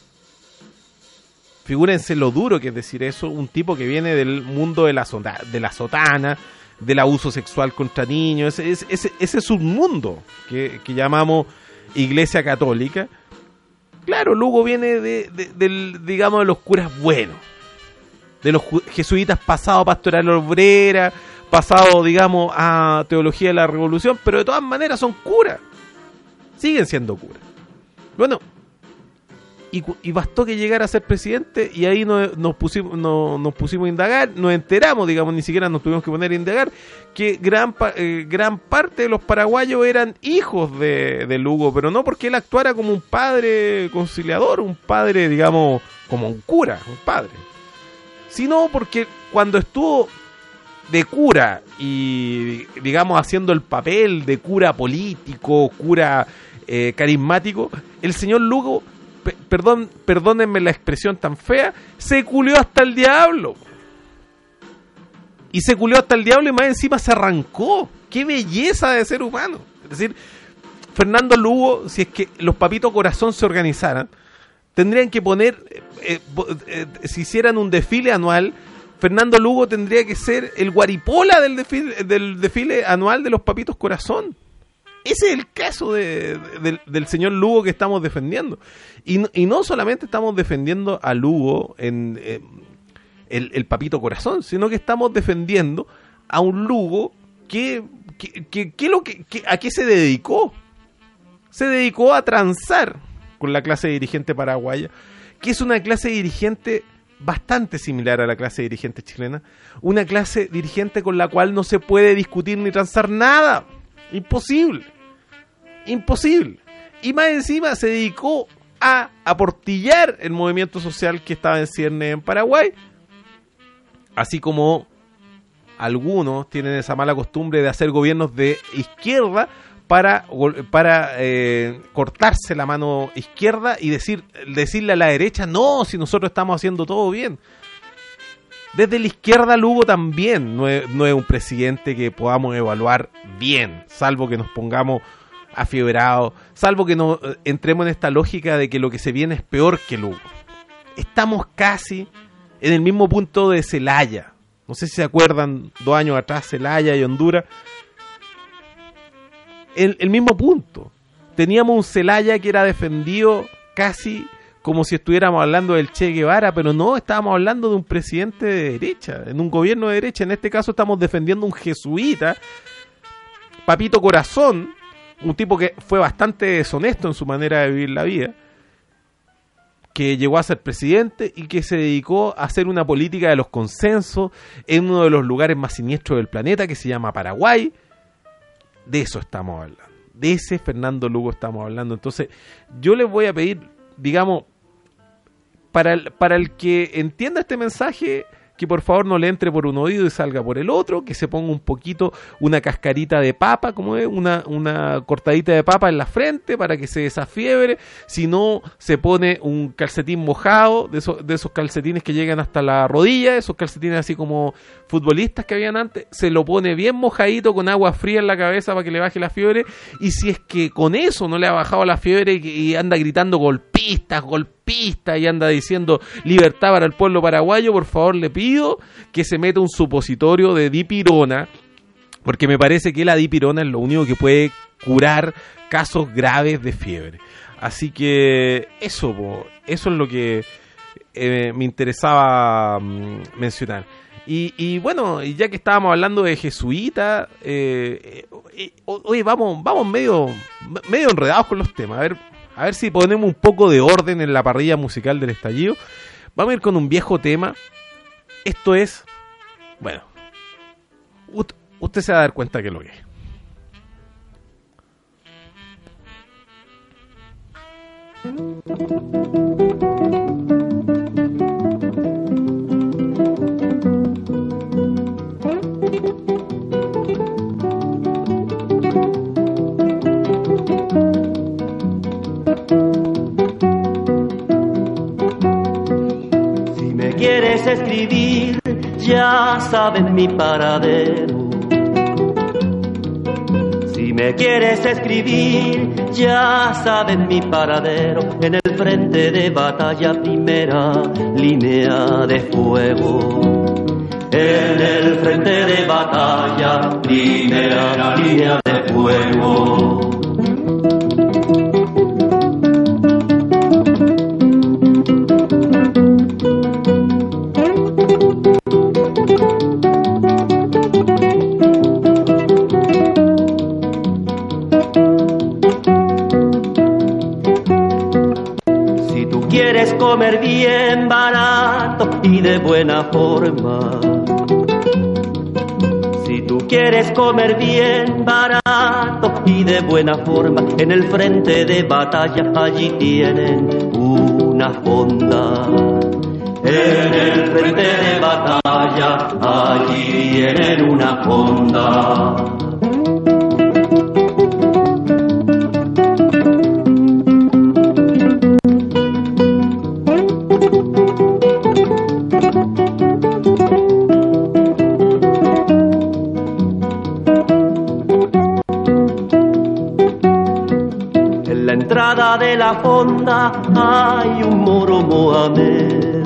Figúrense lo duro que es decir eso, un tipo que viene del mundo de la, sota, de la sotana, del abuso sexual contra niños, ese, ese, ese es un mundo que, que llamamos Iglesia Católica. Claro, Lugo viene de, de, de, digamos, de los curas buenos, de los jesuitas pasados a pastoral obrera, pasados, digamos, a teología de la revolución, pero de todas maneras son curas, siguen siendo curas. Bueno, y, y bastó que llegara a ser presidente y ahí nos, nos, pusimos, nos, nos pusimos a indagar, nos enteramos, digamos, ni siquiera nos tuvimos que poner a indagar, que gran, eh, gran parte de los paraguayos eran hijos de, de Lugo, pero no porque él actuara como un padre conciliador, un padre, digamos, como un cura, un padre, sino porque cuando estuvo de cura y, digamos, haciendo el papel de cura político, cura eh, carismático, el señor Lugo, Perdón, perdónenme la expresión tan fea, se culió hasta el diablo. Y se culió hasta el diablo y más encima se arrancó. ¡Qué belleza de ser humano! Es decir, Fernando Lugo, si es que los papitos corazón se organizaran, tendrían que poner, eh, eh, si hicieran un desfile anual, Fernando Lugo tendría que ser el guaripola del desfile, del desfile anual de los papitos corazón. Ese es el caso de, de, de, del señor Lugo que estamos defendiendo. Y, y no solamente estamos defendiendo a Lugo en eh, el, el papito corazón, sino que estamos defendiendo a un Lugo que, que, que, que, lo que, que ¿a qué se dedicó? Se dedicó a transar con la clase dirigente paraguaya, que es una clase dirigente bastante similar a la clase dirigente chilena, una clase dirigente con la cual no se puede discutir ni transar nada. Imposible. Imposible. Y más encima se dedicó a aportillar el movimiento social que estaba en cierne en Paraguay. Así como algunos tienen esa mala costumbre de hacer gobiernos de izquierda para, para eh, cortarse la mano izquierda y decir, decirle a la derecha, no, si nosotros estamos haciendo todo bien. Desde la izquierda Lugo también no es, no es un presidente que podamos evaluar bien, salvo que nos pongamos afiebrados, salvo que no entremos en esta lógica de que lo que se viene es peor que Lugo. Estamos casi en el mismo punto de Zelaya. No sé si se acuerdan, dos años atrás, Zelaya y Honduras. El, el mismo punto. Teníamos un Zelaya que era defendido casi como si estuviéramos hablando del Che Guevara, pero no, estábamos hablando de un presidente de derecha, en un gobierno de derecha. En este caso estamos defendiendo un jesuita, papito corazón, un tipo que fue bastante deshonesto en su manera de vivir la vida, que llegó a ser presidente y que se dedicó a hacer una política de los consensos en uno de los lugares más siniestros del planeta, que se llama Paraguay. De eso estamos hablando, de ese Fernando Lugo estamos hablando. Entonces yo les voy a pedir, digamos, para el, para el que entienda este mensaje, que por favor no le entre por un oído y salga por el otro, que se ponga un poquito una cascarita de papa, como es, una, una cortadita de papa en la frente para que se desafiebre. Si no, se pone un calcetín mojado, de esos, de esos calcetines que llegan hasta la rodilla, esos calcetines así como futbolistas que habían antes, se lo pone bien mojadito con agua fría en la cabeza para que le baje la fiebre. Y si es que con eso no le ha bajado la fiebre y, y anda gritando golpistas, golpistas, y anda diciendo libertad para el pueblo paraguayo, por favor le pido que se meta un supositorio de dipirona, porque me parece que la dipirona es lo único que puede curar casos graves de fiebre. Así que eso, po, eso es lo que eh, me interesaba um, mencionar. Y, y bueno, ya que estábamos hablando de jesuita, eh, eh, oye, vamos, vamos medio, medio enredados con los temas. A ver, a ver si ponemos un poco de orden en la parrilla musical del estallido. Vamos a ir con un viejo tema. Esto es, bueno, ut- usted se va a dar cuenta que es lo que es. Si me quieres escribir, ya sabes mi paradero. Si me quieres escribir, ya sabes mi paradero. En el frente de batalla, primera línea de fuego. En el frente de batalla, primera línea de fuego. Comer bien barato y de buena forma. Si tú quieres comer bien barato y de buena forma, en el frente de batalla allí tienen una fonda. En el frente de batalla allí tienen una fonda. De la fonda hay un moro Mohamed.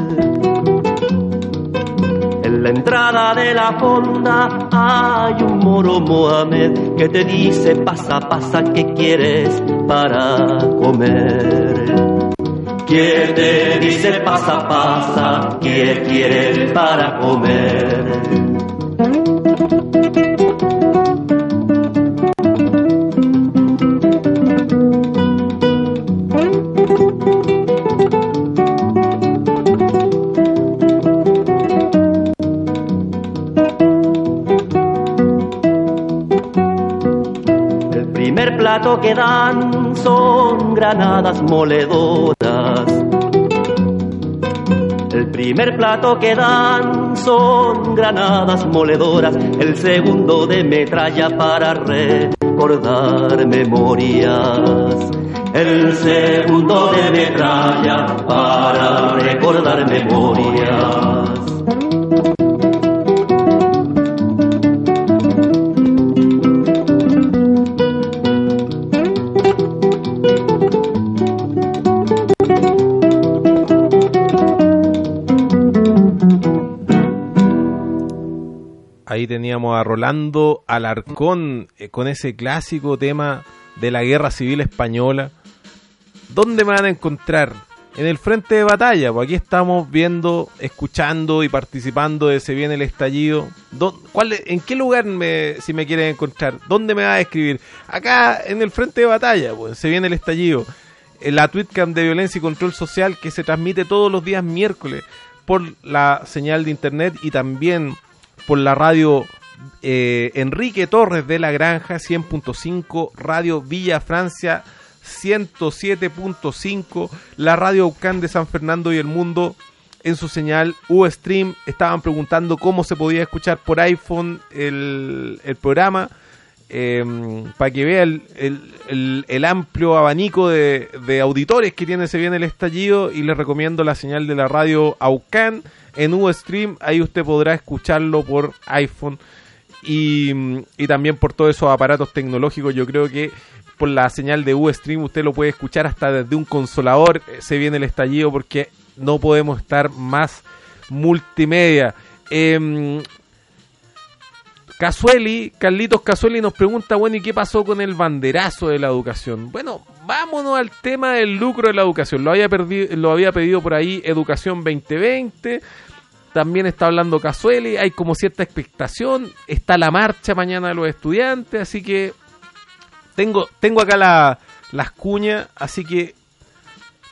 En la entrada de la fonda hay un moro Mohamed que te dice pasa, pasa, ¿qué quieres para comer? Que te dice pasa, pasa, ¿qué quieres para comer? plato que dan son granadas moledoras. El primer plato que dan son granadas moledoras. El segundo de metralla para recordar memorias. El segundo de metralla para recordar memorias. Ahí teníamos a Rolando Alarcón eh, con ese clásico tema de la Guerra Civil Española. ¿Dónde me van a encontrar? En el frente de batalla, pues aquí estamos viendo, escuchando y participando de Se Viene el Estallido. ¿Cuál, ¿En qué lugar me, si me quieren encontrar? ¿Dónde me vas a escribir? Acá en el frente de batalla, pues Se Viene el Estallido. En la Tweetcam de Violencia y Control Social que se transmite todos los días miércoles por la señal de internet y también por la radio eh, Enrique Torres de la Granja cien punto cinco, Radio Villa Francia ciento siete punto cinco, la radio Aucán de San Fernando y el Mundo en su señal Ustream. Estaban preguntando cómo se podía escuchar por iPhone el, el programa, eh, para que vea el, el, el, el amplio abanico de, de auditores que tiene Se Viene el Estallido, y les recomiendo la señal de la radio Aucán en Ustream. Ahí usted podrá escucharlo por iPhone y, y también por todos esos aparatos tecnológicos. Yo creo que por la señal de Ustream usted lo puede escuchar hasta desde un consolador. Se Viene el Estallido, porque no podemos estar más multimedia. eh, Casueli, Carlitos Casueli nos pregunta, bueno, ¿y qué pasó con el banderazo de la educación? Bueno, vámonos al tema del lucro de la educación. Lo había, perdido, lo había pedido por ahí Educación veinte veinte. También está hablando Casueli. Hay como cierta expectación. Está la marcha mañana de los estudiantes. Así que tengo, tengo acá la, las cuñas. Así que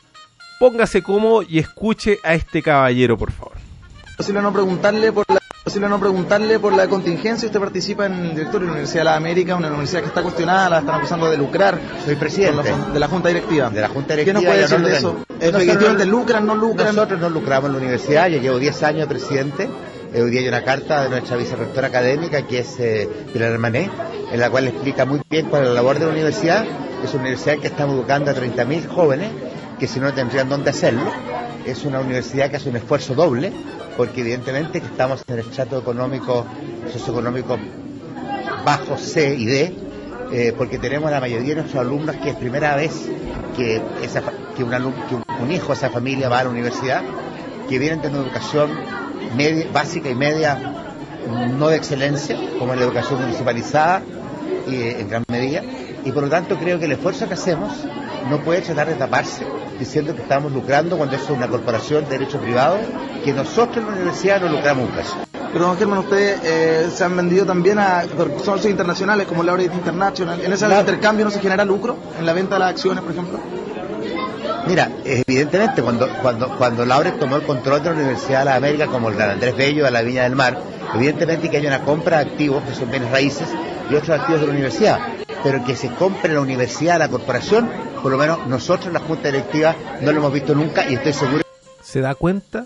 póngase cómodo y escuche a este caballero, por favor. Posible no preguntarle por la imposible no preguntarle por la contingencia. Usted participa en el directorio de la Universidad de la América, una universidad que está cuestionada, la están acusando de lucrar. Soy presidente. La, de la Junta Directiva. De la Junta Directiva. ¿Qué nos puede decir de eso? ¿Efectivamente lucran, no lucran? Nosotros no lucramos en la universidad, yo llevo diez años de presidente. Hoy día hay una carta de nuestra vicerrectora académica, que es eh, Pilar Hermané, en la cual explica muy bien cuál es la labor de la universidad. Es una universidad que estamos educando a treinta mil jóvenes, que si no tendrían dónde hacerlo. Es una universidad que hace un esfuerzo doble, porque evidentemente que estamos en el estrato económico, socioeconómico bajo C y D, eh, porque tenemos la mayoría de nuestros alumnos que es primera vez que, esa, que, un, alumno, que un, un hijo de esa familia va a la universidad, que vienen de una educación media, básica y media no de excelencia, como la educación municipalizada y, en gran medida, y por lo tanto creo que el esfuerzo que hacemos no puede tratar de taparse diciendo que estamos lucrando cuando eso es una corporación de derecho privado, que nosotros en la universidad no lucramos un peso. Pero don Germán, ustedes eh, se han vendido también a socios internacionales como Laureate International. ¿En ese claro. intercambio no se genera lucro en la venta de las acciones, por ejemplo? Mira, evidentemente cuando cuando cuando Laureate tomó el control de la Universidad de la América, como el Gran Andrés Bello de la Viña del Mar, evidentemente que hay una compra de activos que son bienes raíces y otros activos de la universidad, pero que se compre la universidad, la corporación, por lo menos nosotros en la Junta Directiva no lo hemos visto nunca y estoy seguro. ¿Se da cuenta?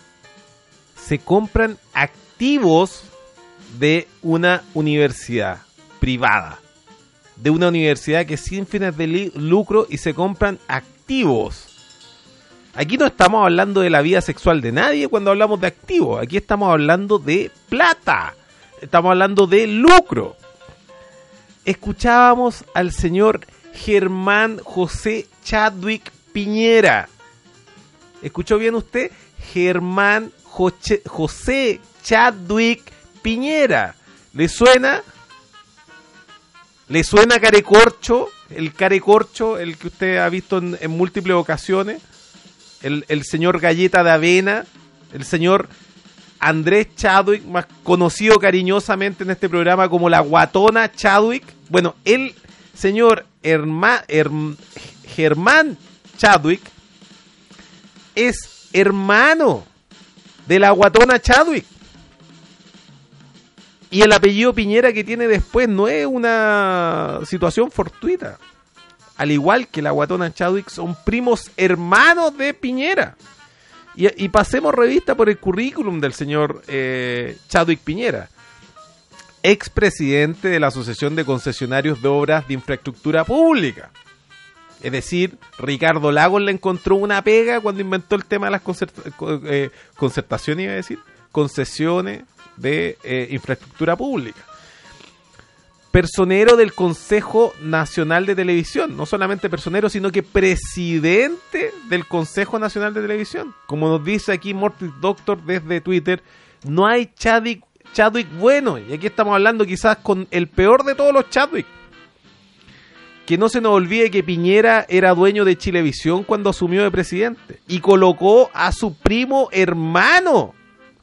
Se compran activos de una universidad privada, de una universidad que es sin fines de lucro, y se compran activos. Aquí no estamos hablando de la vida sexual de nadie cuando hablamos de activos. Aquí estamos hablando de plata. Estamos hablando de lucro. Escuchábamos al señor Germán José Chadwick Piñera. ¿Escuchó bien usted? Germán José, José Chadwick Piñera. ¿Le suena? ¿Le suena Carecorcho? El Carecorcho, el que usted ha visto en, en múltiples ocasiones. El, el señor Galleta de Avena. El señor Andrés Chadwick, más conocido cariñosamente en este programa como la Guatona Chadwick. Bueno, el señor Herma, Herm, Germán Chadwick es hermano de la Guatona Chadwick. Y el apellido Piñera que tiene después no es una situación fortuita. Al igual que la Guatona Chadwick, son primos hermanos de Piñera. Y, y pasemos revista por el currículum del señor eh, Chadwick Piñera, expresidente de la Asociación de Concesionarios de Obras de Infraestructura Pública. Es decir, Ricardo Lagos le encontró una pega cuando inventó el tema de las concert- eh, concertaciones, iba a decir, concesiones de eh, infraestructura pública. Personero del Consejo Nacional de Televisión, no solamente personero, sino que presidente del Consejo Nacional de Televisión. Como nos dice aquí Mortis Doctor desde Twitter, no hay Chadwick, Chadwick bueno, y aquí estamos hablando quizás con el peor de todos los Chadwick. Que no se nos olvide que Piñera era dueño de Chilevisión cuando asumió de presidente y colocó a su primo hermano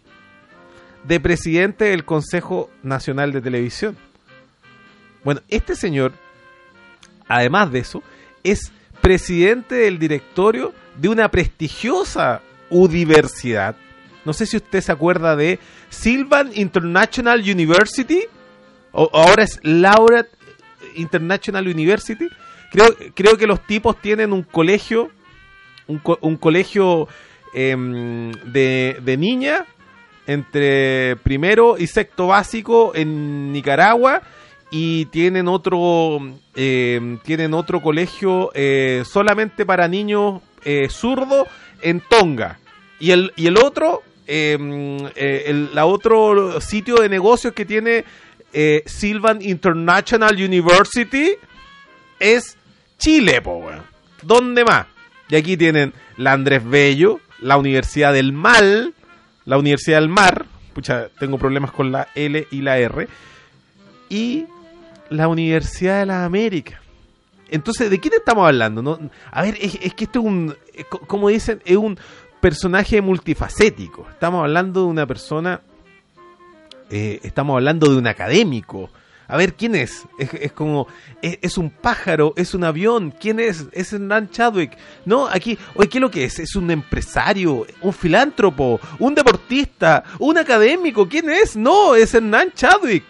de presidente del Consejo Nacional de Televisión. Bueno, este señor, además de eso, es presidente del directorio de una prestigiosa universidad. No sé si usted se acuerda de Sylvan International University, o ahora es Laureate International University. Creo, creo que los tipos tienen un colegio, un, co- un colegio eh, de, de niña entre primero y sexto básico en Nicaragua. Y tienen otro eh, tienen otro colegio eh, solamente para niños eh, zurdos en Tonga. Y el y el otro eh, eh, el la otro sitio de negocios que tiene eh, Sylvan International University es Chile, po, weón. ¿Dónde más? Y aquí tienen la Andrés Bello, la Universidad del Mal, la Universidad del Mar. Pucha, tengo problemas con la L y la R. Y la Universidad de las Américas. Entonces, ¿de quién estamos hablando? ¿No? A ver, es, es que esto es un, como dicen, es un personaje multifacético. Estamos hablando de una persona, eh, estamos hablando de un académico, A ver, ¿quién es? Es, es como, es, es un pájaro, es un avión. ¿Quién es? Es Hernán Chadwick. No, aquí, oye, ¿qué es lo que es? Es un empresario, un filántropo, un deportista, un académico. ¿Quién es? No, es Hernán Chadwick.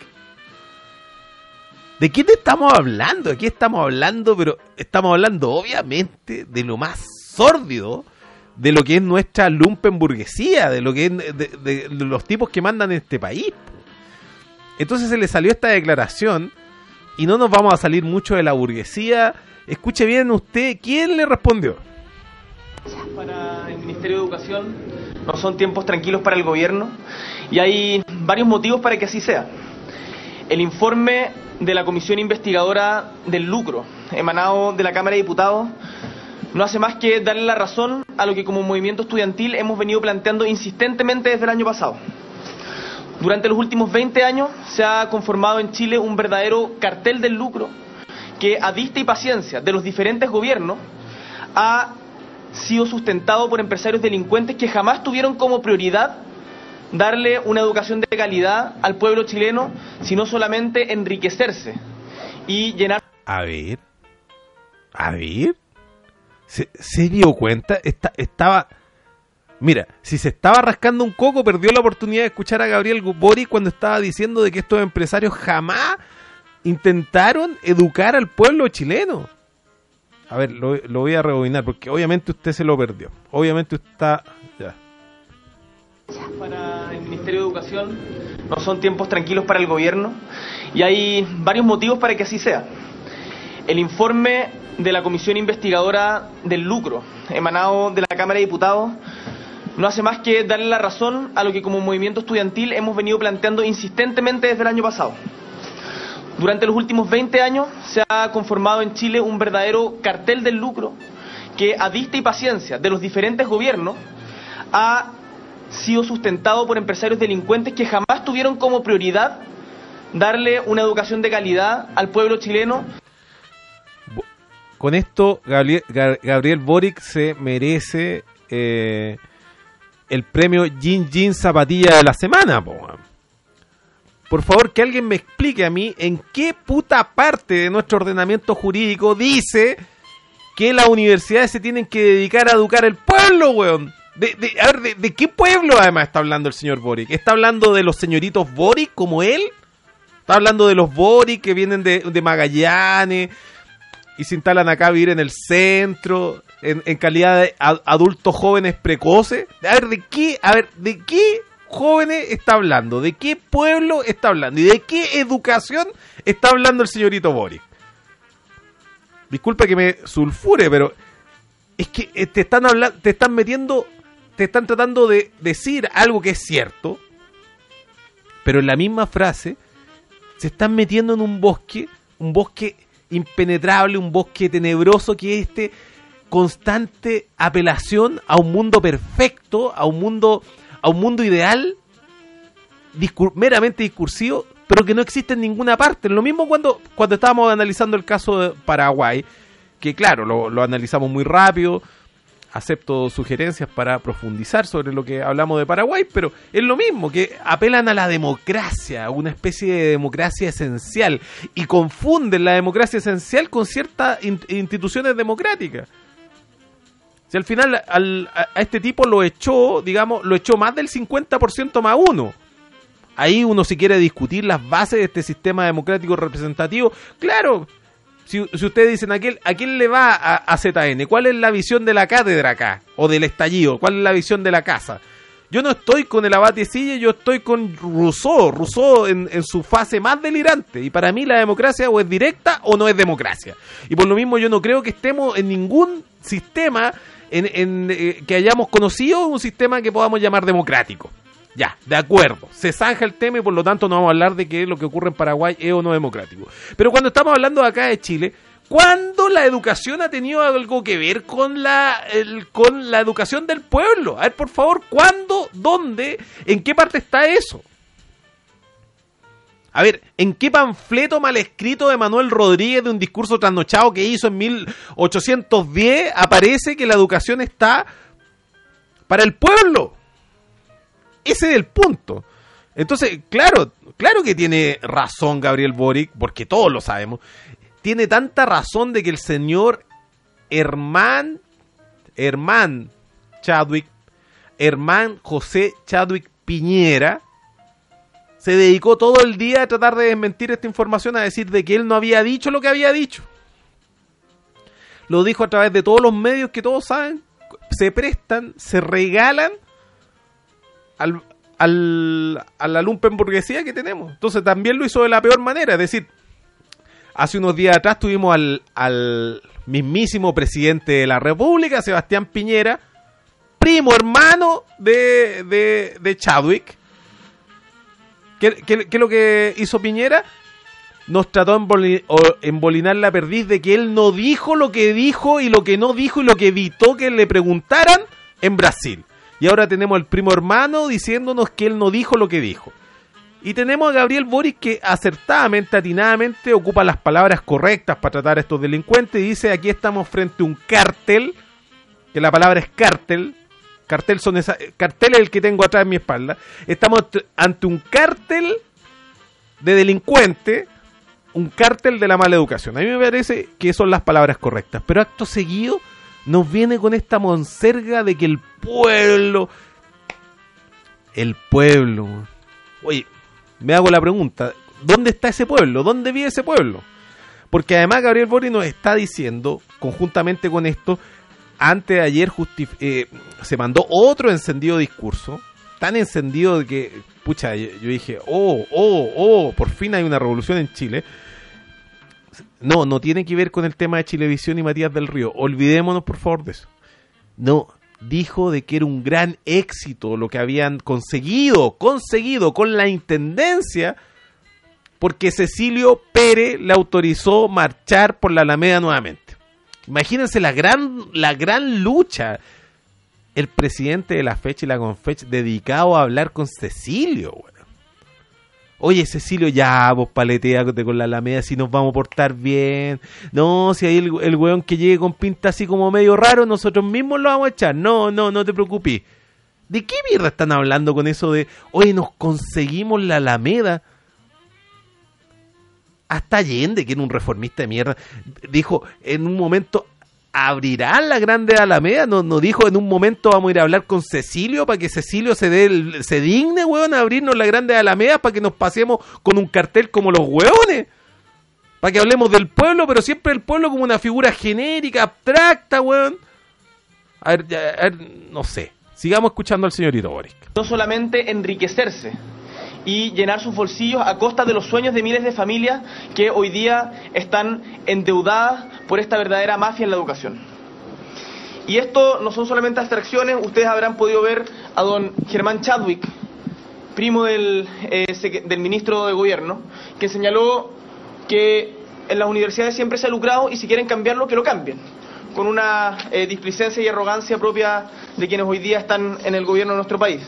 ¿De quién estamos hablando? Aquí estamos hablando, pero estamos hablando obviamente de lo más sórdido, de lo que es nuestra lumpenburguesía, de lo que es de, de, de los tipos que mandan en este país. Entonces se le salió esta declaración y no nos vamos a salir mucho de la burguesía. Escuche bien usted, ¿quién le respondió? Para el Ministerio de Educación no son tiempos tranquilos para el gobierno y hay varios motivos para que así sea. El informe de la Comisión Investigadora del Lucro, emanado de la Cámara de Diputados, no hace más que darle la razón a lo que como movimiento estudiantil hemos venido planteando insistentemente desde el año pasado. Durante los últimos veinte años se ha conformado en Chile un verdadero cartel del lucro que, a vista y paciencia de los diferentes gobiernos, ha sido sustentado por empresarios delincuentes que jamás tuvieron como prioridad darle una educación de calidad al pueblo chileno, sino solamente enriquecerse y llenar... A ver, a ver, ¿se, se dio cuenta? Esta, estaba... Mira, si se estaba rascando un coco, perdió la oportunidad de escuchar a Gabriel Boric cuando estaba diciendo de que estos empresarios jamás intentaron educar al pueblo chileno. A ver, lo, lo voy a rebobinar porque obviamente usted se lo perdió. Obviamente usted está... Ya. Para el Ministerio de Educación no son tiempos tranquilos para el gobierno y hay varios motivos para que así sea. El informe de la Comisión Investigadora del Lucro, emanado de la Cámara de Diputados, no hace más que darle la razón a lo que como movimiento estudiantil hemos venido planteando insistentemente desde el año pasado. Durante los últimos veinte años se ha conformado en Chile un verdadero cartel del lucro que, a vista y paciencia de los diferentes gobiernos, ha sido sustentado por empresarios delincuentes que jamás tuvieron como prioridad darle una educación de calidad al pueblo chileno. Con esto, Gabriel, Gabriel Boric se merece... Eh, el premio Jin Jin Zapatilla de la semana, po. Por favor, que alguien me explique a mí en qué puta parte de nuestro ordenamiento jurídico dice que las universidades se tienen que dedicar a educar al pueblo, weón. De, de, a ver, de, ¿de qué pueblo además está hablando el señor Boric? ¿Está hablando de los señoritos Boric como él? ¿Está hablando de los Boric que vienen de, de Magallanes y se instalan acá a vivir en el centro... En, en calidad de ad, adultos jóvenes precoces? A ver, ¿de qué, a ver, ¿de qué jóvenes está hablando? ¿De qué pueblo está hablando? ¿Y de qué educación está hablando el señorito Boric? Disculpa que me sulfure, pero es que te están hablando, te están metiendo, te están tratando de decir algo que es cierto, pero en la misma frase se están metiendo en un bosque, un bosque impenetrable, un bosque tenebroso que es este constante apelación a un mundo perfecto, a un mundo, a un mundo ideal, discur- meramente discursivo, pero que no existe en ninguna parte. Lo mismo cuando, cuando estábamos analizando el caso de Paraguay, que claro, lo, lo analizamos muy rápido, acepto sugerencias para profundizar sobre lo que hablamos de Paraguay, pero es lo mismo, que apelan a la democracia, a una especie de democracia esencial, y confunden la democracia esencial con ciertas in- instituciones democráticas. Si al final al, a, a este tipo lo echó, digamos, lo echó más del cincuenta por ciento más uno. Ahí uno, si quiere discutir las bases de este sistema democrático representativo, claro, si, si ustedes dicen, ¿a quién, a quién le va a, a Z N? ¿Cuál es la visión de la cátedra acá? O del estallido, ¿cuál es la visión de la casa? Yo no estoy con el Abate Sille, yo estoy con Rousseau, Rousseau en, en su fase más delirante. Y para mí la democracia o es directa o no es democracia. Y por lo mismo yo no creo que estemos en ningún sistema en, en, eh, que hayamos conocido, un sistema que podamos llamar democrático. Ya, de acuerdo, se zanja el tema y por lo tanto no vamos a hablar de que lo que ocurre en Paraguay es o no democrático. Pero cuando estamos hablando acá de Chile, ¿cuándo la educación ha tenido algo que ver con la, el, con la educación del pueblo? A ver, por favor, ¿cuándo? ¿Dónde? ¿En qué parte está eso? A ver, ¿en qué panfleto mal escrito de Manuel Rodríguez de un discurso trasnochado que hizo en mil ochocientos diez aparece que la educación está para el pueblo? Ese es el punto. Entonces, claro, claro que tiene razón Gabriel Boric, porque todos lo sabemos. Tiene tanta razón de que el señor Herman, Herman Chadwick, Herman José Chadwick Piñera, se dedicó todo el día a tratar de desmentir esta información, a decir de que él no había dicho lo que había dicho. Lo dijo a través de todos los medios que todos saben, se prestan, se regalan al, al, a la lumpenburguesía que tenemos. Entonces también lo hizo de la peor manera, es decir, hace unos días atrás tuvimos al, al mismísimo presidente de la República, Sebastián Piñera, primo hermano de, de, de Chadwick. ¿Qué, qué, ¿Qué es lo que hizo Piñera? Nos trató de emboli, embolinar la perdiz de que él no dijo lo que dijo y lo que no dijo y lo que evitó que le preguntaran en Brasil. Y ahora tenemos al primo hermano diciéndonos que él no dijo lo que dijo. Y tenemos a Gabriel Boric que acertadamente, atinadamente ocupa las palabras correctas para tratar a estos delincuentes y dice: aquí estamos frente a un cártel, que la palabra es cártel. Cartel son esa, cartel es el que tengo atrás en mi espalda. Estamos ante un cártel de delincuentes, un cártel de la mala educación. A mí me parece que son las palabras correctas. Pero acto seguido nos viene con esta monserga de que el pueblo, el pueblo, oye, me hago la pregunta, ¿dónde está ese pueblo? ¿Dónde vive ese pueblo? Porque además Gabriel Boric nos está diciendo, conjuntamente con esto, antes de ayer justif- eh, se mandó otro encendido discurso, tan encendido de que, pucha, yo, yo dije, oh, oh, oh, por fin hay una revolución en Chile. No, no tiene que ver con el tema de Chilevisión y Matías del Río, olvidémonos por favor de eso. No, dijo de que era un gran éxito lo que habían conseguido, conseguido con la intendencia, porque Cecilio Pérez le autorizó marchar por la Alameda nuevamente. Imagínense la gran, la gran lucha. El presidente de la fecha y la Confech dedicado a hablar con Cecilio, güey. Oye, Cecilio, ya, vos paleteate con la Alameda si nos vamos a portar bien. No, si hay el, el weón que llegue con pinta así como medio raro, nosotros mismos lo vamos a echar. No, no, no te preocupes. ¿De qué mierda están hablando con eso de, oye, nos conseguimos la Alameda? Hasta Allende, que era un reformista de mierda, dijo en un momento, ¿abrirán la grande Alameda? No, no dijo en un momento vamos a ir a hablar con Cecilio para que Cecilio se dé el, se digne, weón, a abrirnos la grande Alameda para que nos pasemos con un cartel como los hueones. Para que hablemos del pueblo, pero siempre el pueblo como una figura genérica, abstracta, weón. A ver, a ver, no sé. Sigamos escuchando al señorito Boric. No solamente enriquecerse y llenar sus bolsillos a costa de los sueños de miles de familias que hoy día están endeudadas por esta verdadera mafia en la educación. Y esto no son solamente abstracciones. Ustedes habrán podido ver a don Germán Chadwick, primo del, eh, del ministro de Gobierno, que señaló que en las universidades siempre se ha lucrado y si quieren cambiarlo, que lo cambien, con una eh, displicencia y arrogancia propia de quienes hoy día están en el gobierno de nuestro país.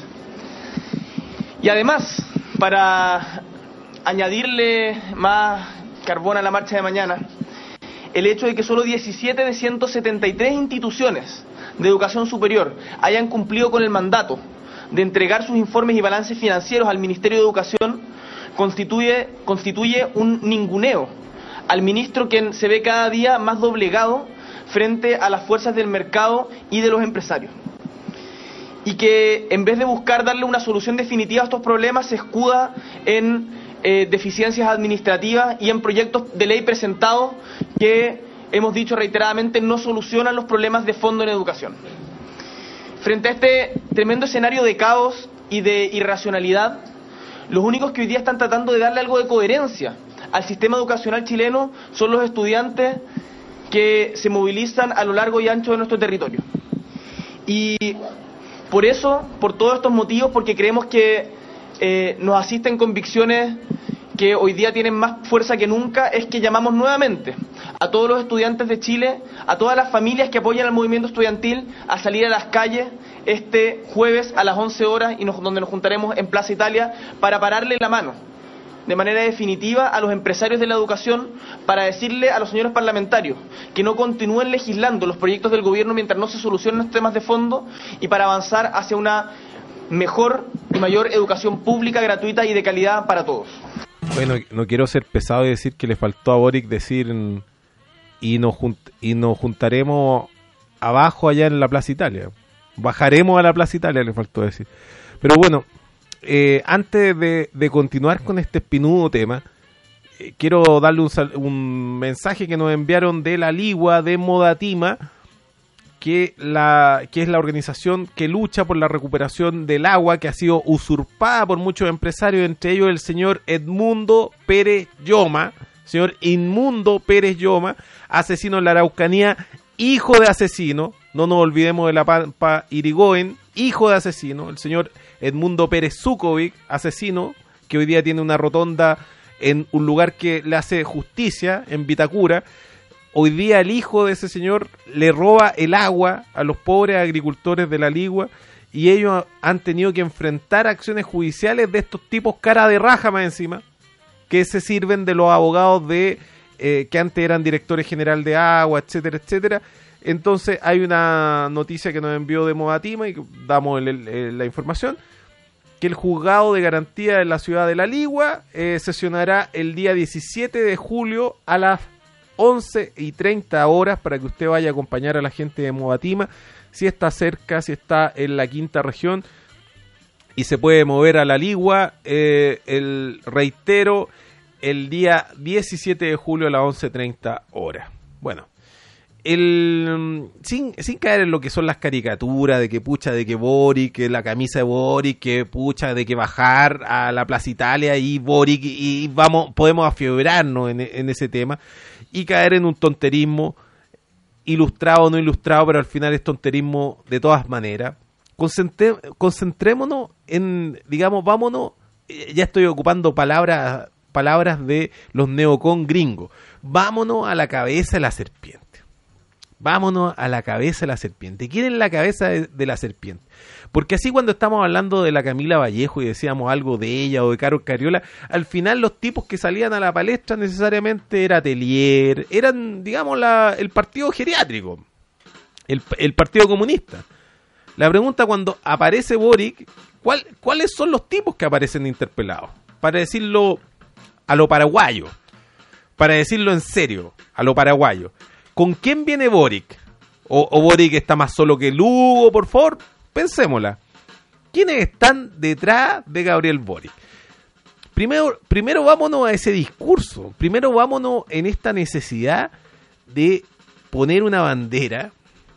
Y además, para añadirle más carbón a la marcha de mañana, el hecho de que solo diecisiete de ciento setenta y tres instituciones de educación superior hayan cumplido con el mandato de entregar sus informes y balances financieros al Ministerio de Educación constituye, constituye un ninguneo al ministro, quien se ve cada día más doblegado frente a las fuerzas del mercado y de los empresarios. Y que en vez de buscar darle una solución definitiva a estos problemas, se escuda en eh, deficiencias administrativas y en proyectos de ley presentados que, hemos dicho reiteradamente, no solucionan los problemas de fondo en educación. Frente a este tremendo escenario de caos y de irracionalidad, los únicos que hoy día están tratando de darle algo de coherencia al sistema educacional chileno son los estudiantes que se movilizan a lo largo y ancho de nuestro territorio. Y por eso, por todos estos motivos, porque creemos que eh, nos asisten convicciones que hoy día tienen más fuerza que nunca, es que llamamos nuevamente a todos los estudiantes de Chile, a todas las familias que apoyan al movimiento estudiantil, a salir a las calles este jueves a las once horas, y nos, donde nos juntaremos en Plaza Italia para pararle la mano de manera definitiva a los empresarios de la educación, para decirle a los señores parlamentarios que no continúen legislando los proyectos del gobierno mientras no se solucionen los temas de fondo, y para avanzar hacia una mejor y mayor educación pública, gratuita y de calidad para todos. Bueno, no quiero ser pesado y decir que le faltó a Boric decir y nos, junt y nos juntaremos abajo allá en la Plaza Italia. Bajaremos a la Plaza Italia, le faltó decir. Pero bueno, eh, antes de, de continuar con este espinudo tema, eh, quiero darle un, un mensaje que nos enviaron de la Ligua de Modatima, que, la, que es la organización que lucha por la recuperación del agua que ha sido usurpada por muchos empresarios, entre ellos el señor Edmundo Pérez Lloma, señor Inmundo Pérez Lloma, asesino en la Araucanía, hijo de asesino, no nos olvidemos de la Pampa Irigoyen, hijo de asesino, el señor Edmundo Pérez Zukovic, asesino, que hoy día tiene una rotonda en un lugar que le hace justicia, en Vitacura. Hoy día el hijo de ese señor le roba el agua a los pobres agricultores de la Ligua y ellos han tenido que enfrentar acciones judiciales de estos tipos cara de raja más encima, que se sirven de los abogados de eh, que antes eran directores general de agua, etcétera, etcétera. Entonces hay una noticia que nos envió de Modatima y damos el, el, el, la información, que el juzgado de garantía de la ciudad de La Ligua eh, sesionará el día diecisiete de julio a las once y treinta horas para que usted vaya a acompañar a la gente de Modatima, si está cerca, si está en la quinta región y se puede mover a La Ligua, eh, el reitero, el día diecisiete de julio a las once y treinta horas. Bueno, el sin, sin caer en lo que son las caricaturas de que pucha, de que Boric, que la camisa de Boric, que pucha, de que bajar a la Plaza Italia y Boric y, y vamos, podemos afiebrarnos en, en ese tema y caer en un tonterismo ilustrado o no ilustrado, pero al final es tonterismo de todas maneras. Concentre, concentrémonos en, digamos, vámonos, ya estoy ocupando palabras palabras de los neocon gringos, vámonos a la cabeza de la serpiente. Vámonos a la cabeza de la serpiente. ¿Quién es la cabeza de, de la serpiente? Porque así cuando estamos hablando de la Camila Vallejo y decíamos algo de ella o de Carol Cariola, al final los tipos que salían a la palestra necesariamente era Telier, eran, digamos, la, el partido geriátrico, el, el partido comunista. La pregunta cuando aparece Boric, ¿cuál, ¿cuáles son los tipos que aparecen interpelados? Para decirlo a lo paraguayo, para decirlo en serio, a lo paraguayo. ¿Con quién viene Boric? ¿O, o Boric está más solo que Lugo? Por favor, pensémosla. ¿Quiénes están detrás de Gabriel Boric? Primero, primero vámonos a ese discurso. Primero vámonos en esta necesidad de poner una bandera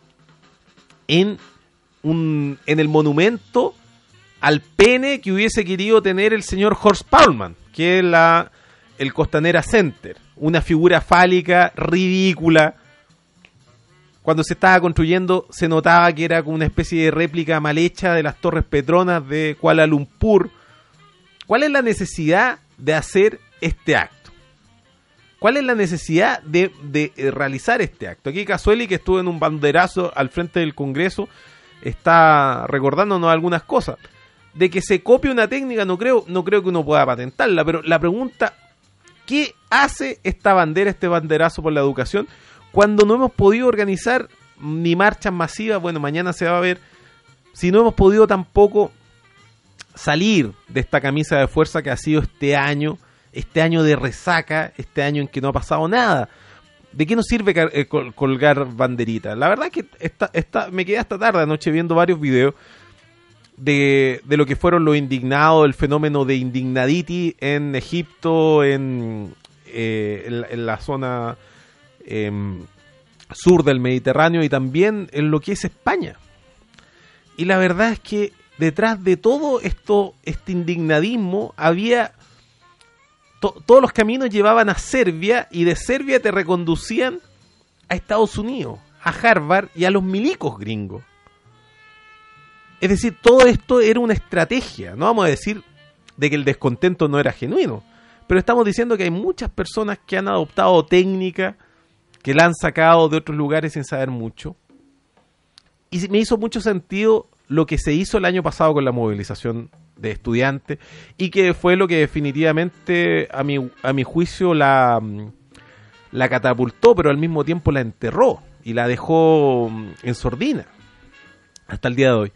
en, un, en el monumento al pene que hubiese querido tener el señor Horst Paulmann, que es la, el Costanera Center. Una figura fálica ridícula. Cuando se estaba construyendo se notaba que era como una especie de réplica mal hecha de las Torres Petronas de Kuala Lumpur. ¿Cuál es la necesidad de hacer este acto? ¿Cuál es la necesidad de, de realizar este acto? Aquí Casueli, que estuvo en un banderazo al frente del Congreso, está recordándonos algunas cosas. De que se copie una técnica no creo, no creo que uno pueda patentarla, pero la pregunta, ¿qué hace esta bandera, este banderazo por la educación, cuando no hemos podido organizar ni marchas masivas? Bueno, mañana se va a ver. Si no hemos podido tampoco salir de esta camisa de fuerza que ha sido este año, este año de resaca, este año en que no ha pasado nada. ¿De qué nos sirve eh, col colgar banderitas? La verdad es que esta, esta, me quedé hasta tarde anoche viendo varios videos de, de lo que fueron los indignados, el fenómeno de indignaditi en Egipto, en, eh, en, en la zona eh, sur del Mediterráneo y también en lo que es España. Y la verdad es que detrás de todo esto, este indignadismo, había to todos los caminos llevaban a Serbia, y de Serbia te reconducían a Estados Unidos, a Harvard y a los milicos gringos. Es decir, todo esto era una estrategia. No vamos a decir de que el descontento no era genuino, pero estamos diciendo que hay muchas personas que han adoptado técnicas que la han sacado de otros lugares sin saber mucho. Y me hizo mucho sentido lo que se hizo el año pasado con la movilización de estudiantes, y que fue lo que definitivamente a mi, a mi juicio la, la catapultó, pero al mismo tiempo la enterró y la dejó en sordina hasta el día de hoy,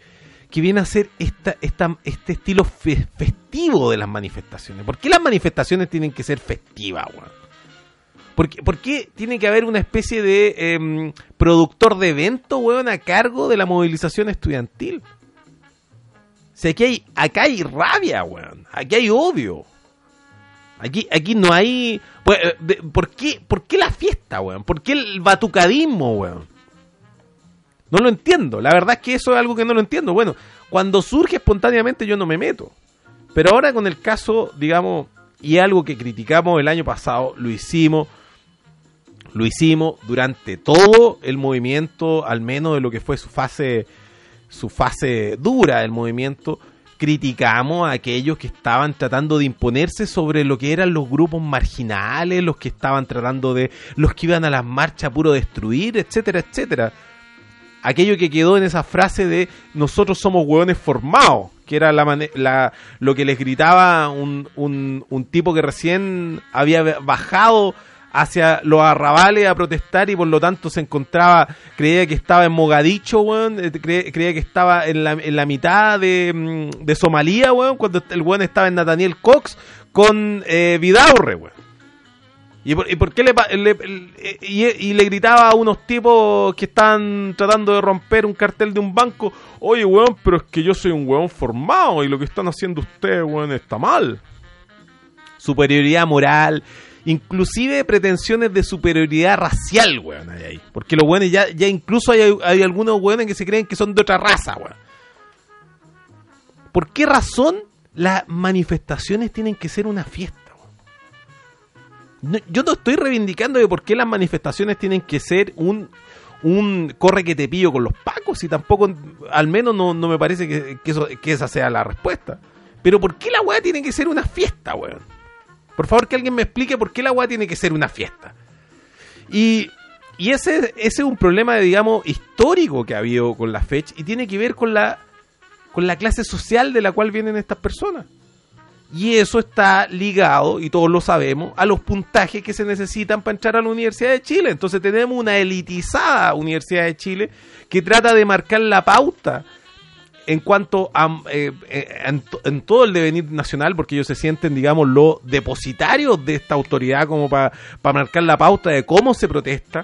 que viene a ser esta, esta, este estilo fe, festivo de las manifestaciones. ¿Por qué las manifestaciones tienen que ser festivas, weón? ¿Por qué, ¿Por qué tiene que haber una especie de eh, productor de evento, weón, a cargo de la movilización estudiantil? O sea, aquí hay, acá hay rabia, weón. Aquí hay odio. Aquí, aquí no hay... Pues, de, ¿por, qué, ¿Por qué la fiesta, weón? ¿Por qué el batucadismo, weón? No lo entiendo. La verdad es que eso es algo que no lo entiendo. Bueno, cuando surge espontáneamente yo no me meto. Pero ahora con el caso, digamos, y algo que criticamos el año pasado, lo hicimos... Lo hicimos durante todo el movimiento, al menos de lo que fue su fase, su fase dura del movimiento. Criticamos a aquellos que estaban tratando de imponerse sobre lo que eran los grupos marginales, los que estaban tratando de, los que iban a las marchas puro destruir, etcétera, etcétera. Aquello que quedó en esa frase de nosotros somos hueones formados, que era la, la lo que les gritaba un, un, un tipo que recién había bajado hacia los arrabales a protestar y por lo tanto se encontraba, creía que estaba en Mogadiscio, weón, creía, creía que estaba en la, en la mitad de, de Somalia, weón, cuando el weón estaba en Nathaniel Cox con eh, Vidaurre, weón. ¿Y por, y por qué le, le, le y, y le gritaba a unos tipos que estaban tratando de romper un cartel de un banco, oye, weón, pero es que yo soy un weón formado y lo que están haciendo ustedes, weón, está mal? Superioridad moral, inclusive pretensiones de superioridad racial, weón, hay ahí. Porque los weones ya, ya incluso hay, hay algunos weones que se creen que son de otra raza, weón. ¿Por qué razón las manifestaciones tienen que ser una fiesta, weón? No, yo no estoy reivindicando de por qué las manifestaciones tienen que ser un, un corre que te pillo con los pacos, y tampoco, al menos no, no me parece que, que, eso, que esa sea la respuesta. Pero ¿por qué la weá tiene que ser una fiesta, weón? Por favor, que alguien me explique por qué la weá tiene que ser una fiesta. Y, y ese, ese es un problema, digamos, histórico que ha habido con la fecha y tiene que ver con la, con la clase social de la cual vienen estas personas. Y eso está ligado, y todos lo sabemos, a los puntajes que se necesitan para entrar a la Universidad de Chile. Entonces tenemos una elitizada Universidad de Chile que trata de marcar la pauta en cuanto a eh, en, en todo el devenir nacional, porque ellos se sienten, digamos, los depositarios de esta autoridad como para pa marcar la pauta de cómo se protesta,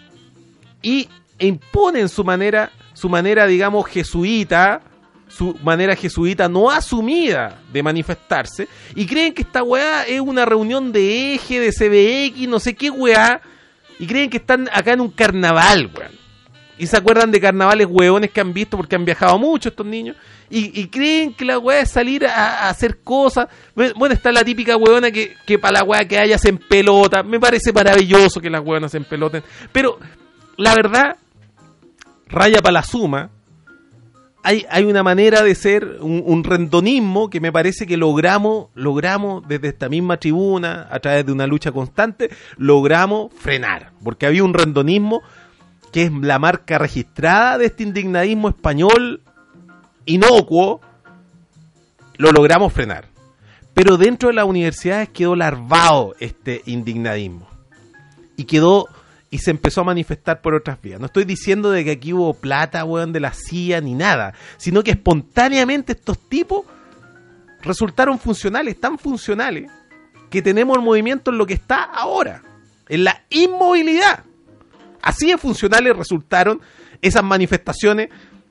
y imponen su manera, su manera, digamos, jesuita, su manera jesuita no asumida de manifestarse, y creen que esta weá es una reunión de Eje, de C B X, no sé qué weá, y creen que están acá en un carnaval, weón. Y se acuerdan de carnavales hueones que han visto porque han viajado mucho estos niños. Y, y creen que la weá es salir a, a hacer cosas. Bueno, está la típica hueona que, que para la weá que haya se empelota. Me parece maravilloso que las hueonas se empeloten. Pero la verdad, raya para la suma. Hay, hay una manera de ser, un, un rendonismo que me parece que logramos, logramos desde esta misma tribuna, a través de una lucha constante, logramos frenar. Porque había un rendonismo que es la marca registrada de este indignadismo español inocuo, lo logramos frenar. Pero dentro de las universidades quedó larvado este indignadismo. Y quedó, y se empezó a manifestar por otras vías. No estoy diciendo de que aquí hubo plata, weón, de la C I A ni nada, sino que espontáneamente estos tipos resultaron funcionales, tan funcionales, que tenemos el movimiento en lo que está ahora, en la inmovilidad. Así de funcionales resultaron esas manifestaciones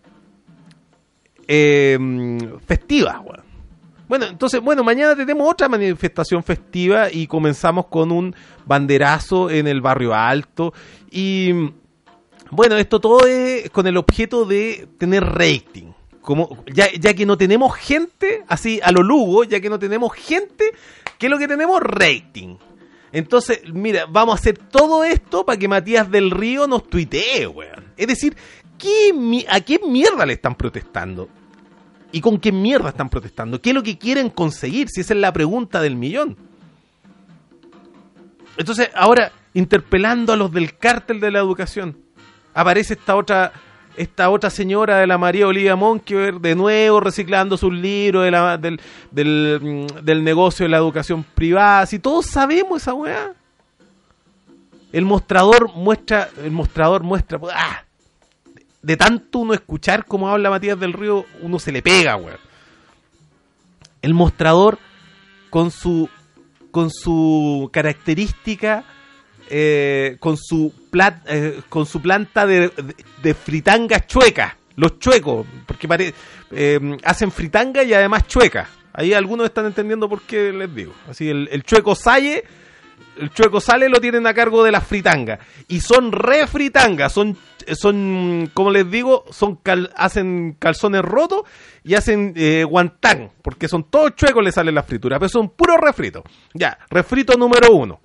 eh, festivas, bueno. bueno, entonces, bueno, mañana tenemos otra manifestación festiva y comenzamos con un banderazo en el Barrio Alto. Y bueno, esto todo es con el objeto de tener rating. Como, ya, ya que no tenemos gente, así a lo Lugo, ya que no tenemos gente, ¿qué es lo que tenemos? Rating. Entonces, mira, vamos a hacer todo esto para que Matías del Río nos tuitee, weón. Es decir, ¿qué, ¿a qué mierda le están protestando? ¿Y con qué mierda están protestando? ¿Qué es lo que quieren conseguir? Si esa es la pregunta del millón. Entonces, ahora, interpelando a los del cártel de la educación, aparece esta otra... esta otra señora de la María Olivia Monkever, de nuevo reciclando sus libros de la, del, del, del negocio de la educación privada. Si todos sabemos esa weá. El mostrador muestra, el mostrador muestra, ah, de tanto uno escuchar cómo habla Matías del Río, uno se le pega, weón. El mostrador con su con su característica, eh, con su plat, eh, con su planta de, de, de fritangas chuecas, los chuecos, porque pare, eh, hacen fritanga y además chuecas. Ahí algunos están entendiendo por qué les digo. Así el, el chueco sale, el chueco sale lo tienen a cargo de las fritangas y son re fritangas, son son como les digo, son cal, hacen calzones rotos y hacen eh, guantán, porque son todos chuecos, le salen las frituras, pero son puros refritos. Ya, refrito número uno.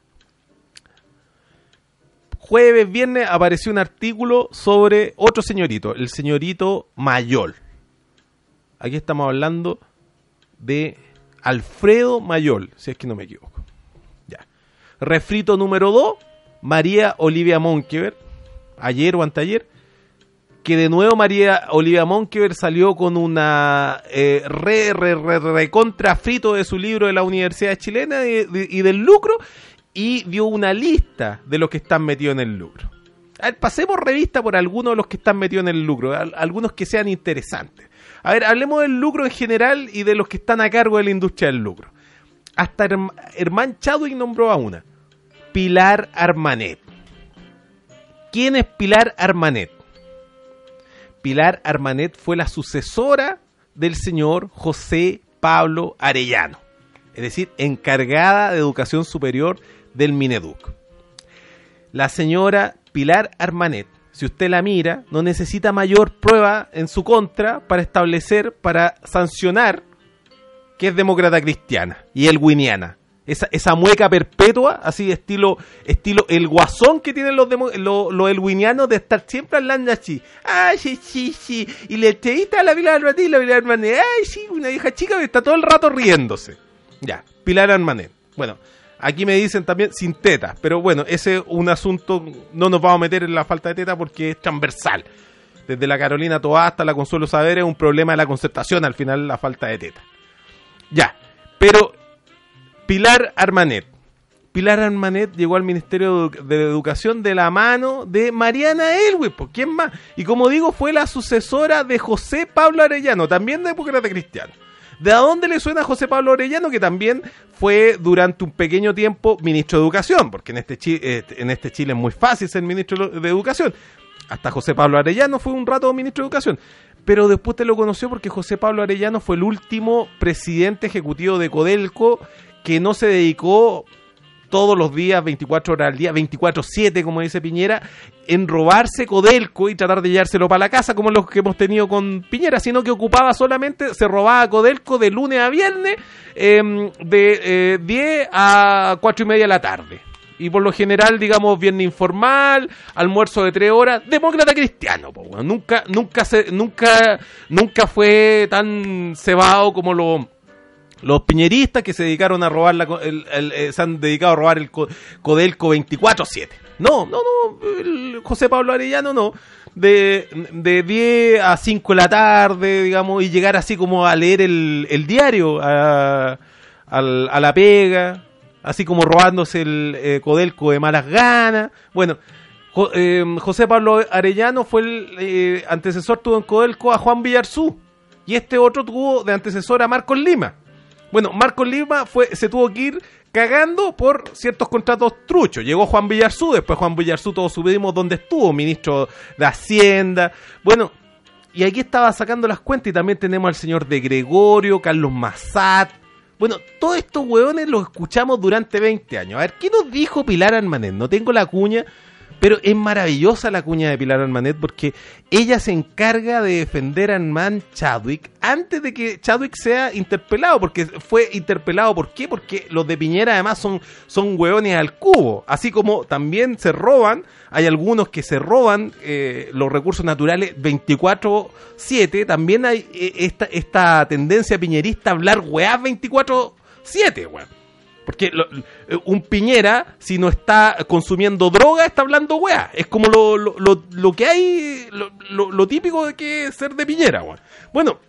Jueves, viernes apareció un artículo sobre otro señorito, el señorito Mayol. Aquí estamos hablando de Alfredo Mayol, si es que no me equivoco. Ya. Refrito número dos, María Olivia Monkever, ayer o anteayer, que de nuevo María Olivia Monkever salió con una eh, re, re, re, re contra frito de su libro de la Universidad Chilena y, de, y del lucro, y dio una lista de los que están metidos en el lucro. A ver, pasemos revista por algunos de los que están metidos en el lucro, a, algunos que sean interesantes. A ver, hablemos del lucro en general y de los que están a cargo de la industria del lucro. Hasta Herm- Herman Chadwick nombró a una, Pilar Armanet. ¿Quién es Pilar Armanet? Pilar Armanet fue la sucesora del señor José Pablo Arellano, es decir, encargada de educación superior del Mineduc. La señora Pilar Armanet, si usted la mira, no necesita mayor prueba en su contra para establecer, para sancionar que es demócrata cristiana y elwiniana. Esa, esa mueca perpetua, así estilo estilo el guasón que tienen los demo, los, los elwinianos de estar siempre hablando así. Ay, sí, sí, sí. Y le entrevista a la Pilar Armanet y la Pilar Armanet. Ay, sí, una hija chica que está todo el rato riéndose. Ya, Pilar Armanet. Bueno, aquí me dicen también sin tetas, pero bueno, ese es un asunto, no nos vamos a meter en la falta de teta porque es transversal. Desde la Carolina Toá hasta la Consuelo Saavedra es un problema de la concertación, al final la falta de teta. Ya, pero Pilar Armanet. Pilar Armanet llegó al Ministerio de Educación de la mano de Mariana Elwes, ¿por quién más? Y como digo, fue la sucesora de José Pablo Arellano, también demócrata cristiano. ¿De dónde le suena a José Pablo Arellano? Que también fue durante un pequeño tiempo ministro de Educación, porque en este, Chi- en este Chile es muy fácil ser ministro de Educación. Hasta José Pablo Arellano fue un rato ministro de Educación. Pero después te lo conoció porque José Pablo Arellano fue el último presidente ejecutivo de Codelco que no se dedicó todos los días, veinticuatro horas al día, veinticuatro siete, como dice Piñera, en robarse Codelco y tratar de llevárselo para la casa, como los que hemos tenido con Piñera, sino que ocupaba solamente, se robaba Codelco de lunes a viernes, eh, de eh, diez a cuatro y media de la tarde. Y por lo general, digamos, viernes informal, almuerzo de tres horas, demócrata cristiano, po, bueno. nunca, nunca, se, nunca, nunca fue tan cebado como lo... Los piñeristas que se dedicaron a robar la, el, el, el, se han dedicado a robar el Codelco veinticuatro siete. No, no, no, el José Pablo Arellano no. De, de diez a cinco de la tarde, digamos, y llegar así como a leer el, el diario a, a, a la pega, así como robándose el eh, Codelco de malas ganas. Bueno, jo, eh, José Pablo Arellano fue el eh, antecesor, tuvo en Codelco a Juan Villarzú, y este otro tuvo de antecesor a Marcos Lima. Bueno, Marcos Lima fue, se tuvo que ir cagando por ciertos contratos truchos. Llegó Juan Villarzú, después Juan Villarzú todos supimos dónde estuvo, ministro de Hacienda. Bueno, y aquí estaba sacando las cuentas y también tenemos al señor de Gregorio, Carlos Massat. Bueno, todos estos hueones los escuchamos durante veinte años. A ver, ¿qué nos dijo Pilar Armanet? No tengo la cuña, pero es maravillosa la cuña de Pilar Armanet porque ella se encarga de defender a Herman Chadwick antes de que Chadwick sea interpelado, porque fue interpelado. ¿Por qué? Porque los de Piñera además son, son hueones al cubo, así como también se roban, hay algunos que se roban eh, los recursos naturales veinticuatro siete, también hay eh, esta, esta tendencia piñerista a hablar hueás veinticuatro siete, weón. Porque lo, un Piñera, si no está consumiendo droga, está hablando weá. Es como lo, lo, lo, lo que hay, lo, lo, lo típico de que es ser de Piñera, weá. Bueno,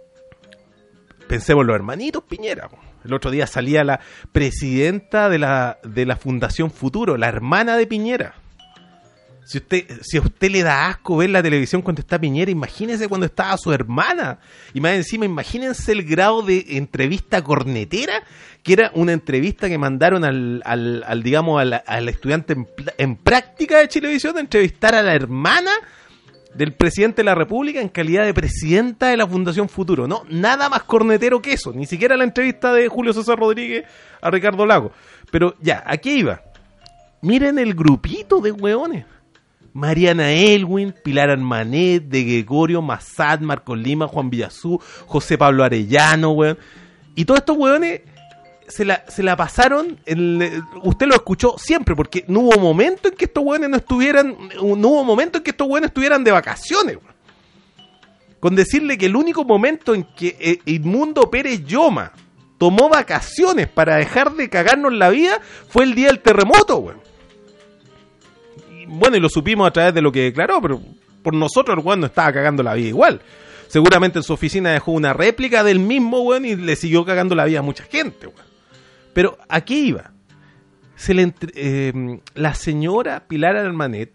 pensemos en los hermanitos Piñera, weá. El otro día salía la presidenta de la, de la Fundación Futuro, la hermana de Piñera. Si usted, si a usted le da asco ver la televisión cuando está Piñera, imagínese cuando estaba su hermana. Y más encima, imagínense el grado de entrevista cornetera, que era una entrevista que mandaron al, al, al digamos, al, al estudiante en, en práctica de Chilevisión a entrevistar a la hermana del presidente de la República en calidad de presidenta de la Fundación Futuro. No, nada más cornetero que eso. Ni siquiera la entrevista de Julio César Rodríguez a Ricardo Lago. Pero ya, aquí iba. Miren el grupito de hueones. Mariana Elwin, Pilar Armanet, De Gregorio, Massad, Marcos Lima, Juan Villazú, José Pablo Arellano, weón. Y todos estos weones se la, se la pasaron, en, usted lo escuchó siempre, porque no hubo momento en que estos weones no estuvieran, no hubo momento en que estos weones estuvieran de vacaciones, weón. Con decirle que el único momento en que eh, Edmundo Pérez Lloma tomó vacaciones para dejar de cagarnos la vida fue el día del terremoto, weón. Bueno, y lo supimos a través de lo que declaró, pero por nosotros el weón no estaba cagando la vida igual. Seguramente en su oficina dejó una réplica del mismo weón y le siguió cagando la vida a mucha gente, weón. Pero aquí iba. Se le entre, eh, la señora Pilar Armanet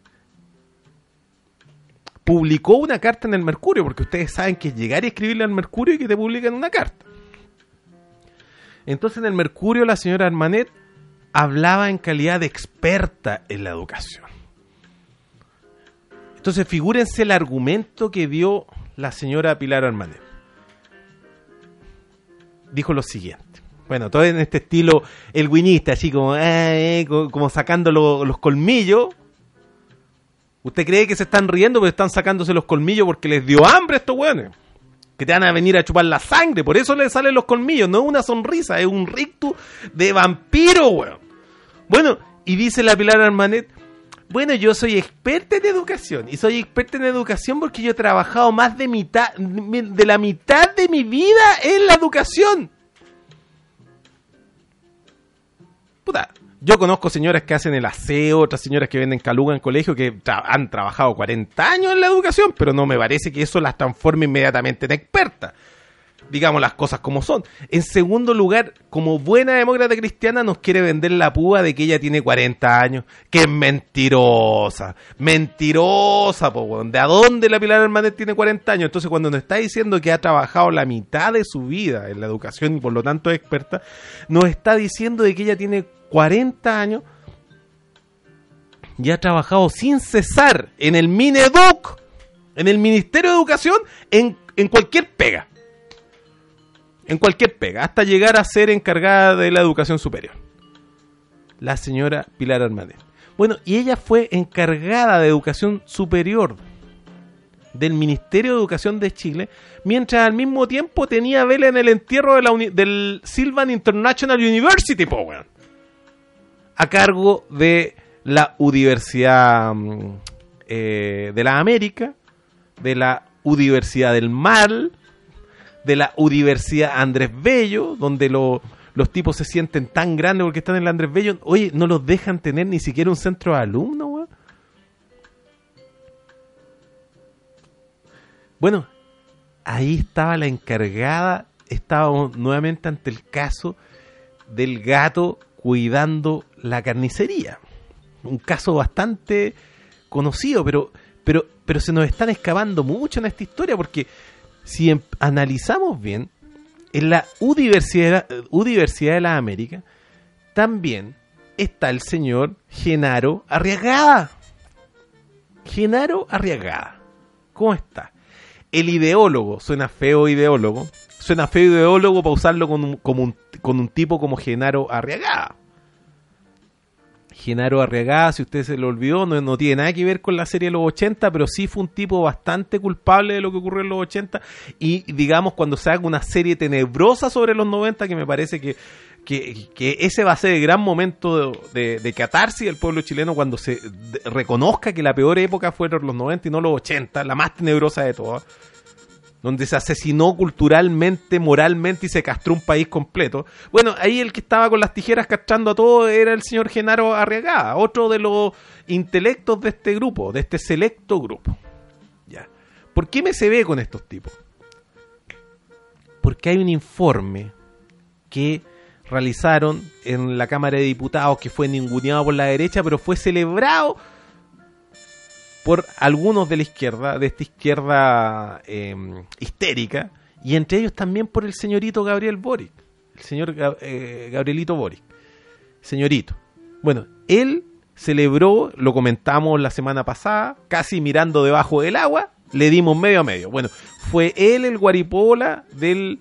publicó una carta en el Mercurio, porque ustedes saben que es llegar y escribirle al Mercurio y que te publican una carta. Entonces en el Mercurio la señora Armanet hablaba en calidad de experta en la educación. Entonces, figúrense el argumento que dio la señora Pilar Armanet. Dijo lo siguiente. Bueno, todo en este estilo elwinista, así como, eh, como sacando lo, los colmillos. ¿Usted cree que se están riendo porque están sacándose los colmillos porque les dio hambre a estos hueones? Que te van a venir a chupar la sangre, por eso les salen los colmillos. No es una sonrisa, es un rictus de vampiro, weón. Bueno, y dice la Pilar Armanet, bueno, yo soy experta en educación, y soy experta en educación porque yo he trabajado más de mitad, de la mitad de mi vida en la educación. Puta, yo conozco señoras que hacen el aseo, otras señoras que venden caluga en colegio, que tra- han trabajado cuarenta años en la educación, pero no me parece que eso las transforme inmediatamente en expertas. Digamos las cosas como son. En segundo lugar, como buena demócrata cristiana, nos quiere vender la púa de que ella tiene cuarenta años. Que es mentirosa. Mentirosa, po, weón. ¿De a dónde la Pilar Armanet tiene cuarenta años? Entonces, cuando nos está diciendo que ha trabajado la mitad de su vida en la educación y por lo tanto es experta, nos está diciendo de que ella tiene cuarenta años y ha trabajado sin cesar en el Mineduc, en el Ministerio de Educación, en, en cualquier pega. En cualquier pega, hasta llegar a ser encargada de la educación superior. La señora Pilar Armanet. Bueno, y ella fue encargada de educación superior del Ministerio de Educación de Chile, mientras al mismo tiempo tenía vela en el entierro de la uni- del Sylvan International University, po, weón. A cargo de la Universidad eh, de la América, de la Universidad del Mar, de la Universidad Andrés Bello, donde lo, los tipos se sienten tan grandes porque están en la Andrés Bello. Oye, no los dejan tener ni siquiera un centro de alumnos, weón. Bueno, ahí estaba la encargada, estábamos nuevamente ante el caso del gato cuidando la carnicería. Un caso bastante conocido, pero, pero, pero se nos están excavando mucho en esta historia, porque si em- analizamos bien, en la Universidad, Universidad de la América también está el señor Genaro Arriagada. Genaro Arriagada. ¿Cómo está? El ideólogo, suena feo ideólogo, suena feo ideólogo para usarlo con un, como un, con un tipo como Genaro Arriagada. Genaro Arriagada, si usted se lo olvidó, no, no tiene nada que ver con la serie de los ochenta, pero sí fue un tipo bastante culpable de lo que ocurrió en los ochenta, y digamos cuando se haga una serie tenebrosa sobre los noventa, que me parece que, que, que ese va a ser el gran momento de, de, de catarsis del pueblo chileno, cuando se de, reconozca que la peor época fueron los noventa y no los ochenta, la más tenebrosa de todas, donde se asesinó culturalmente, moralmente y se castró un país completo. Bueno, ahí el que estaba con las tijeras castrando a todo era el señor Genaro Arriagada, otro de los intelectos de este grupo, de este selecto grupo. Ya. ¿Por qué me se ve con estos tipos? Porque hay un informe que realizaron en la Cámara de Diputados que fue ninguneado por la derecha, pero fue celebrado por algunos de la izquierda, de esta izquierda eh, histérica, y entre ellos también por el señorito Gabriel Boric, el señor eh, Gabrielito Boric, señorito. Bueno, él celebró, lo comentamos la semana pasada, casi mirando debajo del agua, le dimos medio a medio. Bueno, fue él el guaripola del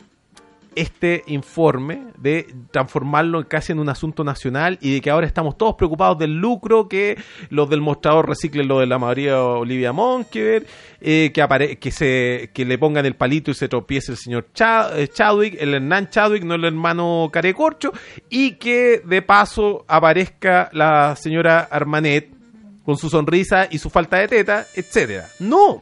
este informe, de transformarlo casi en un asunto nacional y de que ahora estamos todos preocupados del lucro, que los del mostrador reciclen lo de la María Olivia Monkever, eh, que, apare que, se, que le pongan el palito y se tropiece el señor Chad Chadwick, el Hernán Chadwick, no el hermano Carecorcho, y que de paso aparezca la señora Armanet con su sonrisa y su falta de teta, etcétera. ¡No!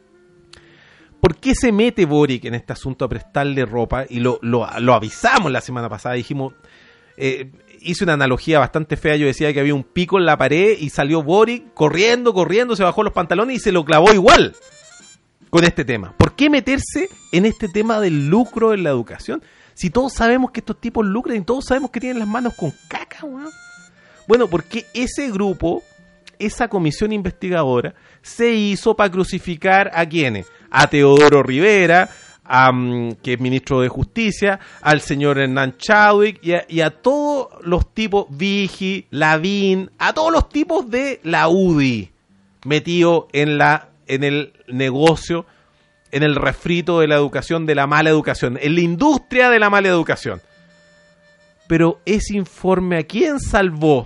¿Por qué se mete Boric en este asunto a prestarle ropa? Y lo, lo, lo avisamos la semana pasada, dijimos, eh, hice una analogía bastante fea, yo decía que había un pico en la pared y salió Boric corriendo, corriendo, se bajó los pantalones y se lo clavó igual con este tema. ¿Por qué meterse en este tema del lucro en la educación? Si todos sabemos que estos tipos lucran y todos sabemos que tienen las manos con caca, ¿no? Bueno, porque ese grupo, esa comisión investigadora, se hizo para crucificar a quienes, a Teodoro Rivera, a, um, que es ministro de Justicia, al señor Hernán Chadwick y a, y a todos los tipos, Vigi, Lavín, a todos los tipos de la U D I metido en la en el negocio, en el refrito de la educación, de la mala educación, en la industria de la mala educación. Pero ese informe, ¿a quién salvó?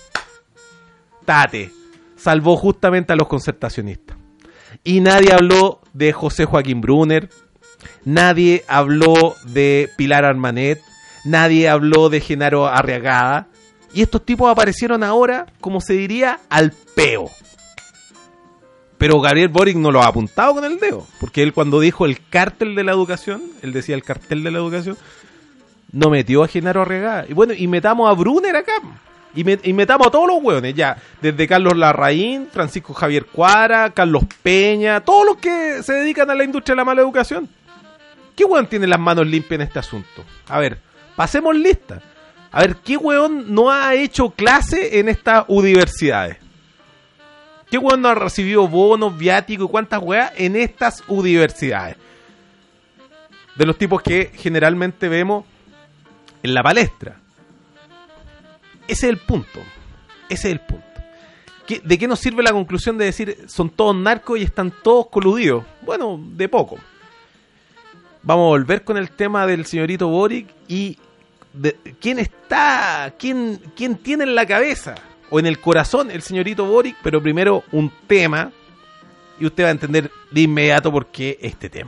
Tate, salvó justamente a los concertacionistas. Y nadie habló de José Joaquín Brunner, nadie habló de Pilar Armanet, nadie habló de Genaro Arriagada, y estos tipos aparecieron ahora, como se diría, al peo. Pero Gabriel Boric no lo ha apuntado con el dedo, porque él cuando dijo el cártel de la educación, él decía el cartel de la educación, no metió a Genaro Arriagada. Y bueno, y metamos a Brunner acá. Y, met, y metamos a todos los hueones, ya, desde Carlos Larraín, Francisco Javier Cuadra, Carlos Peña, todos los que se dedican a la industria de la mala educación. ¿Qué hueón tiene las manos limpias en este asunto? A ver, pasemos lista. A ver, ¿qué hueón no ha hecho clase en estas universidades? ¿Qué hueón no ha recibido bonos, viáticos y cuántas hueas en estas universidades? De los tipos que generalmente vemos en la palestra. Ese es el punto. Ese es el punto. ¿Qué, ¿De qué nos sirve la conclusión de decir son todos narcos y están todos coludidos? Bueno, de poco. Vamos a volver con el tema del señorito Boric y de, quién está, quién, quién tiene en la cabeza o en el corazón el señorito Boric, pero primero un tema y usted va a entender de inmediato por qué este tema.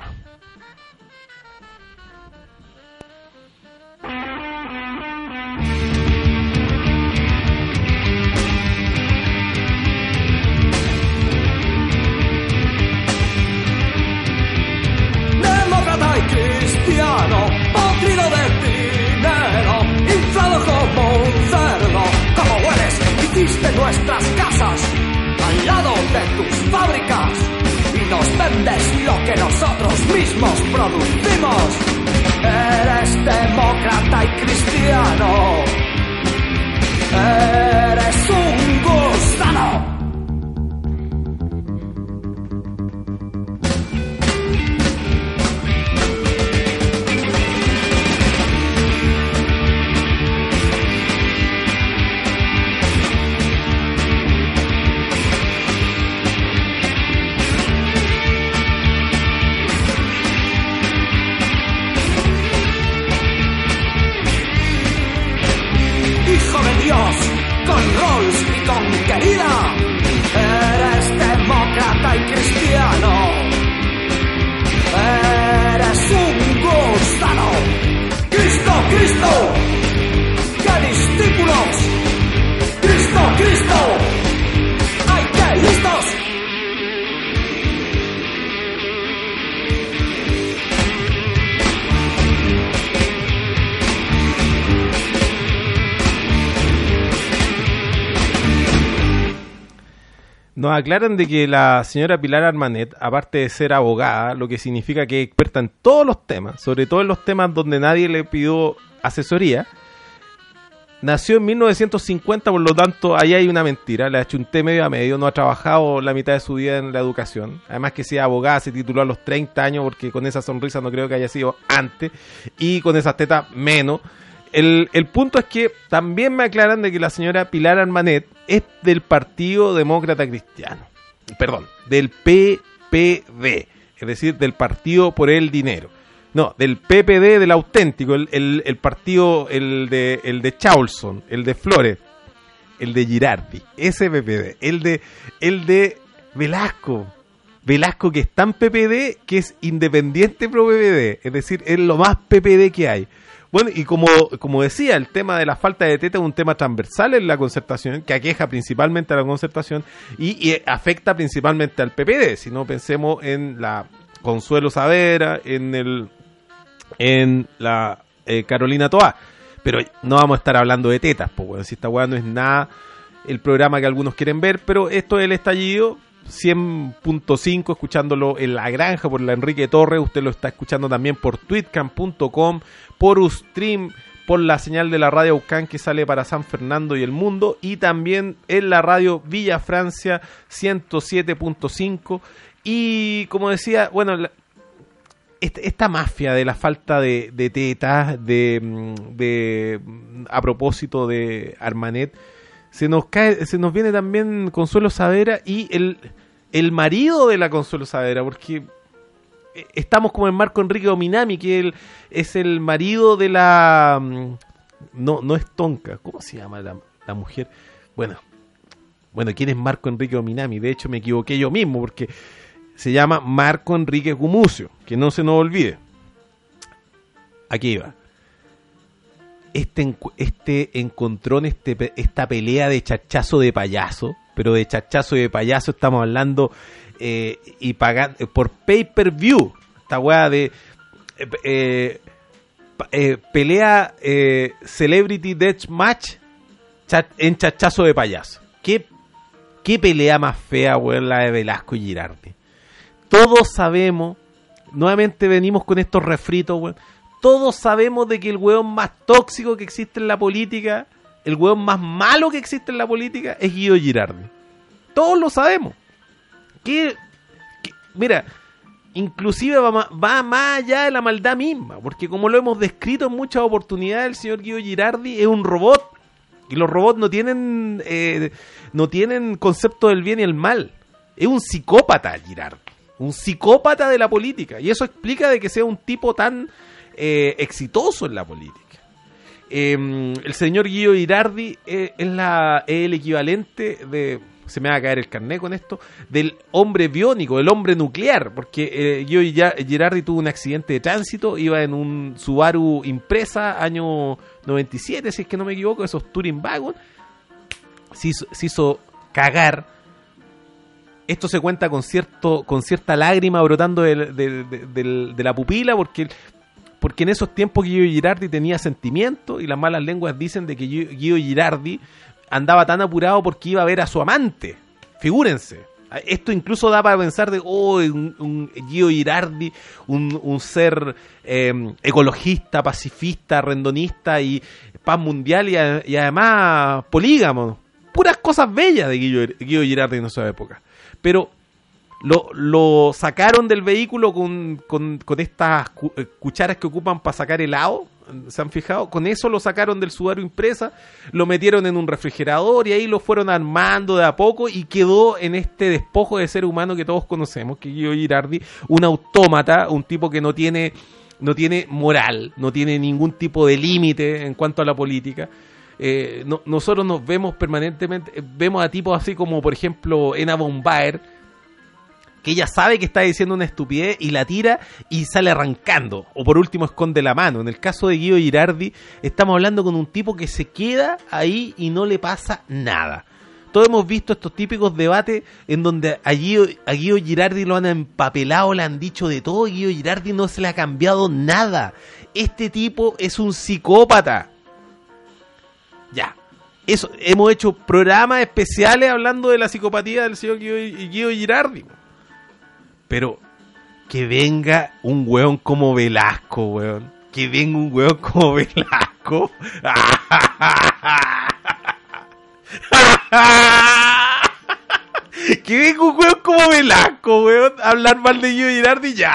Cristiano, podrido de dinero, inflado como un cerdo. Como hueles, hiciste nuestras casas al lado de tus fábricas y nos vendes lo que nosotros mismos producimos. Eres demócrata y cristiano, eres un gusano. Con Rolls y con querida, eres demócrata y cristiano, eres un gusano. Cristo, Cristo, qué discípulos. Cristo, Cristo, ay, qué listos. Nos aclaran de que la señora Pilar Armanet, aparte de ser abogada, lo que significa que es experta en todos los temas, sobre todo en los temas donde nadie le pidió asesoría, nació en mil novecientos cincuenta, por lo tanto, ahí hay una mentira. Le ha hecho un té medio a medio, no ha trabajado la mitad de su vida en la educación. Además que sea abogada, se tituló a los treinta años, porque con esa sonrisa no creo que haya sido antes, y con esas tetas menos. El, el punto es que también me aclaran de que la señora Pilar Armanet es del Partido Demócrata Cristiano. Perdón, del P P D, es decir, del Partido por el Dinero. No, del P P D, del auténtico, el, el, el partido, el de el de Chaulson, el de Flores, el de Girardi, ese P P D, el de el de Velasco, Velasco que es tan P P D que es independiente pro P P D, es decir, es lo más P P D que hay. Bueno, y como, como decía, el tema de la falta de teta es un tema transversal en la Concertación, que aqueja principalmente a la Concertación y, y afecta principalmente al P P D. Si no, pensemos en la Consuelo Saavedra, en el en la eh, Carolina Toá. Pero no vamos a estar hablando de tetas, pues bueno, si esta weá no es nada el programa que algunos quieren ver, pero esto es El Estallido, cien punto cinco, escuchándolo en La Granja por la Enrique Torres. Usted lo está escuchando también por tweetcam punto com, por Ustream, por la señal de la radio Aucán que sale para San Fernando y el mundo, y también en la radio Villa Francia ciento siete punto cinco. Y como decía, bueno, la, esta, esta mafia de la falta de, de tetas, de, de a propósito de Armanet, se nos cae, se nos viene también Consuelo Saavedra y el, el marido de la Consuelo Saavedra, porque estamos como en Marco Enrique Ominami, que él es el marido de la... No, no es Tonka, ¿cómo se llama la, la mujer? Bueno, bueno, ¿quién es Marco Enrique Ominami? De hecho me equivoqué yo mismo, porque se llama Marco Enrique Gumucio, que no se nos olvide. Aquí va. Este, este encontrón, este, esta pelea de chachazo de payaso, pero de chachazo de payaso estamos hablando eh, y pagando por pay-per-view, esta weá de eh, eh, pelea eh, Celebrity Death Match chat, en chachazo de payaso. ¿Qué, qué pelea más fea, weón, la de Velasco y Girardi? Todos sabemos, nuevamente venimos con estos refritos, weón. Todos sabemos de que el hueón más tóxico que existe en la política, el hueón más malo que existe en la política es Guido Girardi. Todos lo sabemos. Que, que, mira, inclusive va, va más allá de la maldad misma, porque como lo hemos descrito en muchas oportunidades, el señor Guido Girardi es un robot, y los robots no tienen eh, no tienen concepto del bien y el mal. Es un psicópata Girardi, un psicópata de la política, y eso explica de que sea un tipo tan Eh, exitoso en la política. Eh, el señor Guido Girardi eh, es, la, es el equivalente de, se me va a caer el carnet con esto, del hombre biónico, del hombre nuclear, porque eh, Guido Girardi tuvo un accidente de tránsito, iba en un Subaru Impreza año noventa y siete, si es que no me equivoco, esos Touring Wagon, se hizo, se hizo cagar. Esto se cuenta con cierto con cierta lágrima brotando de, de, de, de, de la pupila, porque Porque en esos tiempos Guido Girardi tenía sentimientos, y las malas lenguas dicen de que Guido Girardi andaba tan apurado porque iba a ver a su amante. Figúrense. Esto incluso da para pensar de, oh, un, un Guido Girardi, un, un ser eh, ecologista, pacifista, rendonista y paz mundial, y, y además polígamo. Puras cosas bellas de Guido, Guido Girardi en esa época. Pero Lo, lo sacaron del vehículo con, con, con estas cu- cucharas que ocupan para sacar helado, ¿se han fijado? Con eso lo sacaron del Subaru Impreza, lo metieron en un refrigerador y ahí lo fueron armando de a poco, y quedó en este despojo de ser humano que todos conocemos, que es Guido Girardi, un autómata, un tipo que no tiene, no tiene moral, no tiene ningún tipo de límite en cuanto a la política. Eh, no, nosotros nos vemos permanentemente, vemos a tipos así como, por ejemplo, Ena von Baer, que ella sabe que está diciendo una estupidez y la tira y sale arrancando, o por último esconde la mano. En el caso de Guido Girardi estamos hablando con un tipo que se queda ahí y no le pasa nada. Todos hemos visto estos típicos debates en donde a Guido, a Guido Girardi lo han empapelado, le han dicho de todo, y Guido Girardi no se le ha cambiado nada. Este tipo es un psicópata. Ya. Eso, hemos hecho programas especiales hablando de la psicopatía del señor Guido, Guido Girardi. Pero que venga un weón como Velasco, weón. Que venga un weón como Velasco. ¡Ah! Que venga un weón como Velasco, weón, a hablar mal de Guido Girardi, ya.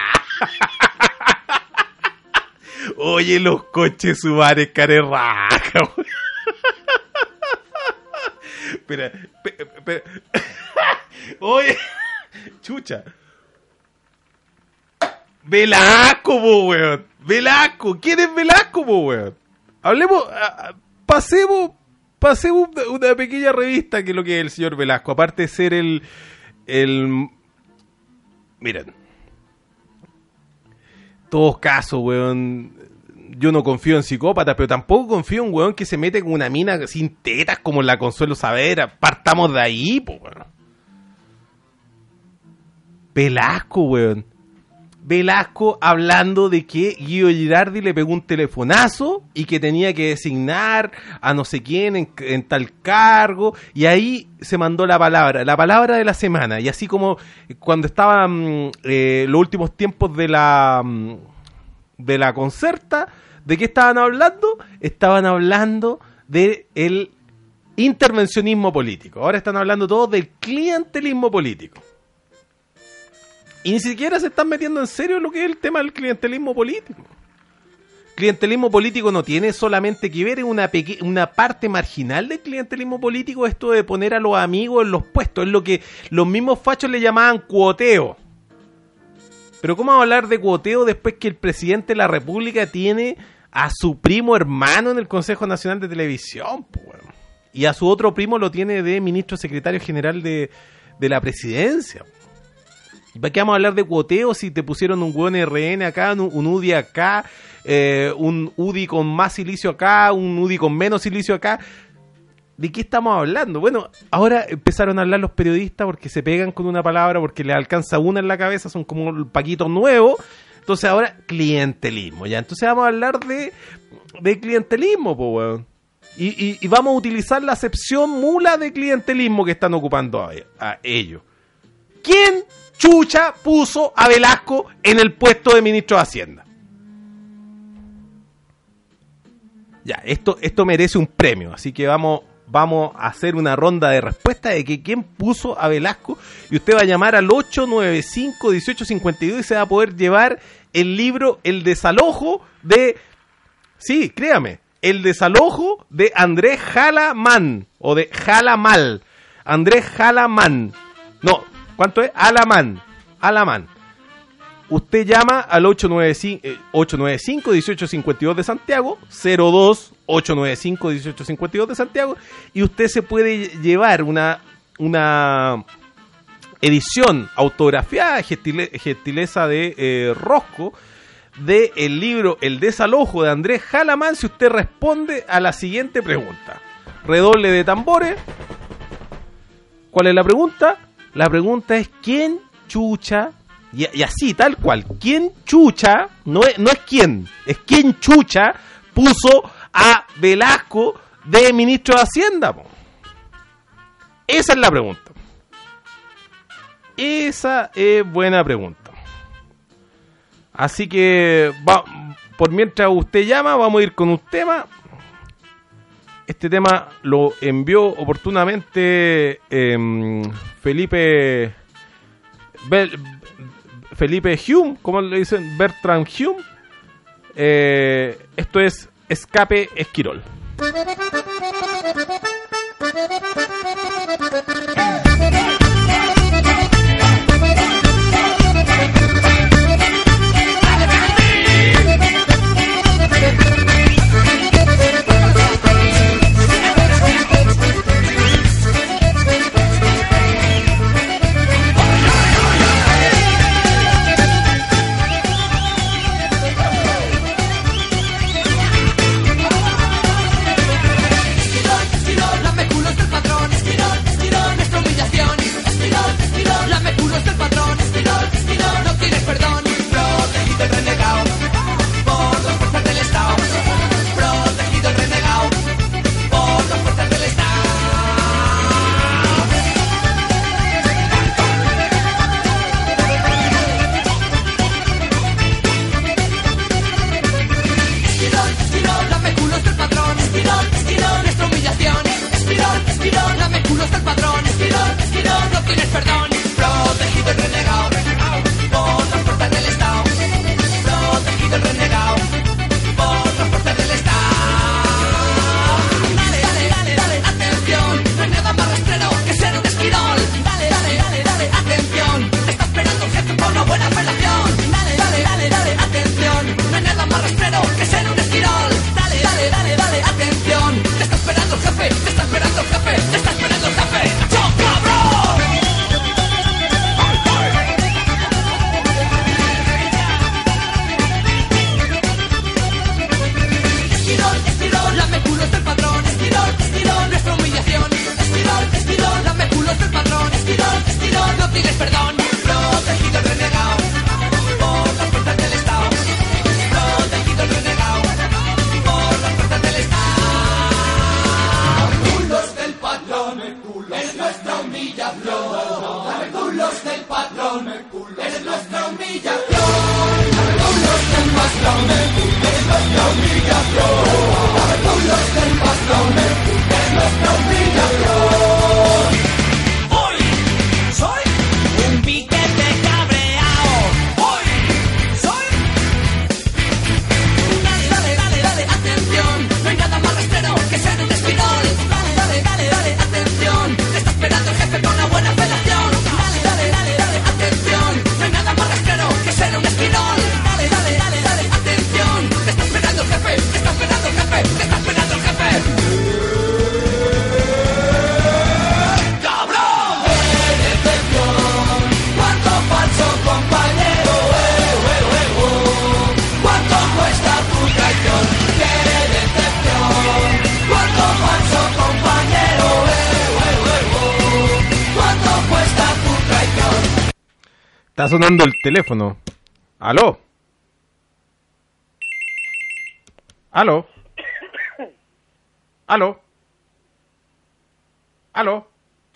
Oye, los coches subares carerraca, weón. Espera, espera, espera. Oye, chucha. Velasco, po, weón. Velasco, ¿quién es Velasco, po, weón? Hablemos, a, a, pasemos, pasemos una, una pequeña revista que es lo que es el señor Velasco. Aparte de ser el, el, miren, todos casos, weón. Yo no confío en psicópatas, pero tampoco confío en un weón que se mete con una mina sin tetas como la Consuelo Saavedra. Partamos de ahí, po, weón. Velasco, weón. Velasco hablando de que Guido Girardi le pegó un telefonazo y que tenía que designar a no sé quién en, en tal cargo, y ahí se mandó la palabra, la palabra de la semana. Y así como cuando estaban eh, los últimos tiempos de la de la Concerta, ¿de qué estaban hablando? Estaban hablando de el intervencionismo político. Ahora están hablando todos del clientelismo político. Y ni siquiera se están metiendo en serio en lo que es el tema del clientelismo político. Clientelismo político no tiene solamente que ver en una, peque- una parte marginal del clientelismo político, esto de poner a los amigos en los puestos. Es lo que los mismos fachos le llamaban cuoteo. Pero ¿cómo vamos a hablar de cuoteo después que el presidente de la República tiene a su primo hermano en el Consejo Nacional de Televisión? Pues, bueno. Y a su otro primo lo tiene de ministro secretario general de, de la presidencia. ¿Y para qué vamos a hablar de cuoteo si te pusieron un hueón R N acá, un, un U D I acá, eh, un U D I con más silicio acá, un U D I con menos silicio acá? ¿De qué estamos hablando? Bueno, ahora empezaron a hablar los periodistas porque se pegan con una palabra, porque les alcanza una en la cabeza, son como el paquito nuevo. Entonces ahora, clientelismo, ya. Entonces vamos a hablar de, de clientelismo, po, weón. Y, y, y vamos a utilizar la acepción mula de clientelismo que están ocupando a, a ellos. ¿Quién chucha puso a Velasco en el puesto de ministro de Hacienda? Ya, esto, esto merece un premio, así que vamos, vamos a hacer una ronda de respuesta de que quién puso a Velasco, y usted va a llamar al ocho nueve cinco, uno ocho cinco dos y se va a poder llevar el libro El desalojo de, sí, créame, El desalojo de Andrés Jalamán, o de Jalamal, Andrés Jalamán, no, ¿cuánto es? Alamán, Alamán. Usted llama al ocho nueve cinco, uno ocho cinco dos de Santiago, cero dos ocho nueve cinco, uno ocho cinco dos de Santiago, y usted se puede llevar una, una edición autografiada, gestile, gentileza de eh, Rosco, de el libro El desalojo de Andrés Jalamán, si usted responde a la siguiente pregunta. Redoble de tambores. ¿Cuál es la pregunta? La pregunta es ¿quién chucha? Y, y así, tal cual, ¿quién chucha? No es, no es quién, es quién chucha puso a Velasco de ministro de Hacienda, po. Esa es la pregunta. Esa es buena pregunta. Así que, va, por mientras usted llama, vamos a ir con un tema. Este tema lo envió oportunamente eh, Felipe Bel, Felipe Hume, como le dicen, Bertrand Hume. Eh, esto es Escape Esquirol. humillación, algunos del bastone, es nuestra humillación, algunos del bastone, es nuestra humillación. Hoy soy un piquete cabreado, hoy soy. Dale, dale, dale, dale, atención, no hay nada más rastrero que ser un esquirol. Dale, dale, dale, dale, atención, te está esperando el jefe con una buena felación. Dale, dale, dale, dale, atención, no hay nada más rastrero que ser un esquirol. Dale, dale, dale, dale, atención, te está esperando el jefe, te está esperando el jefe, te está esperando el jefe. ¡Cabrón! ¡Qué decepción! ¡Cuánto falso compañero! ¡Eh, eh, eh, oh! ¡Cuánto cuesta tu traición! ¡Qué decepción! ¡Cuánto falso compañero! ¡Eh, eh, eh, oh! ¡Cuánto cuesta tu traición! Está sonando el teléfono. ¿Aló? ¿Aló? ¿Aló? ¿Aló?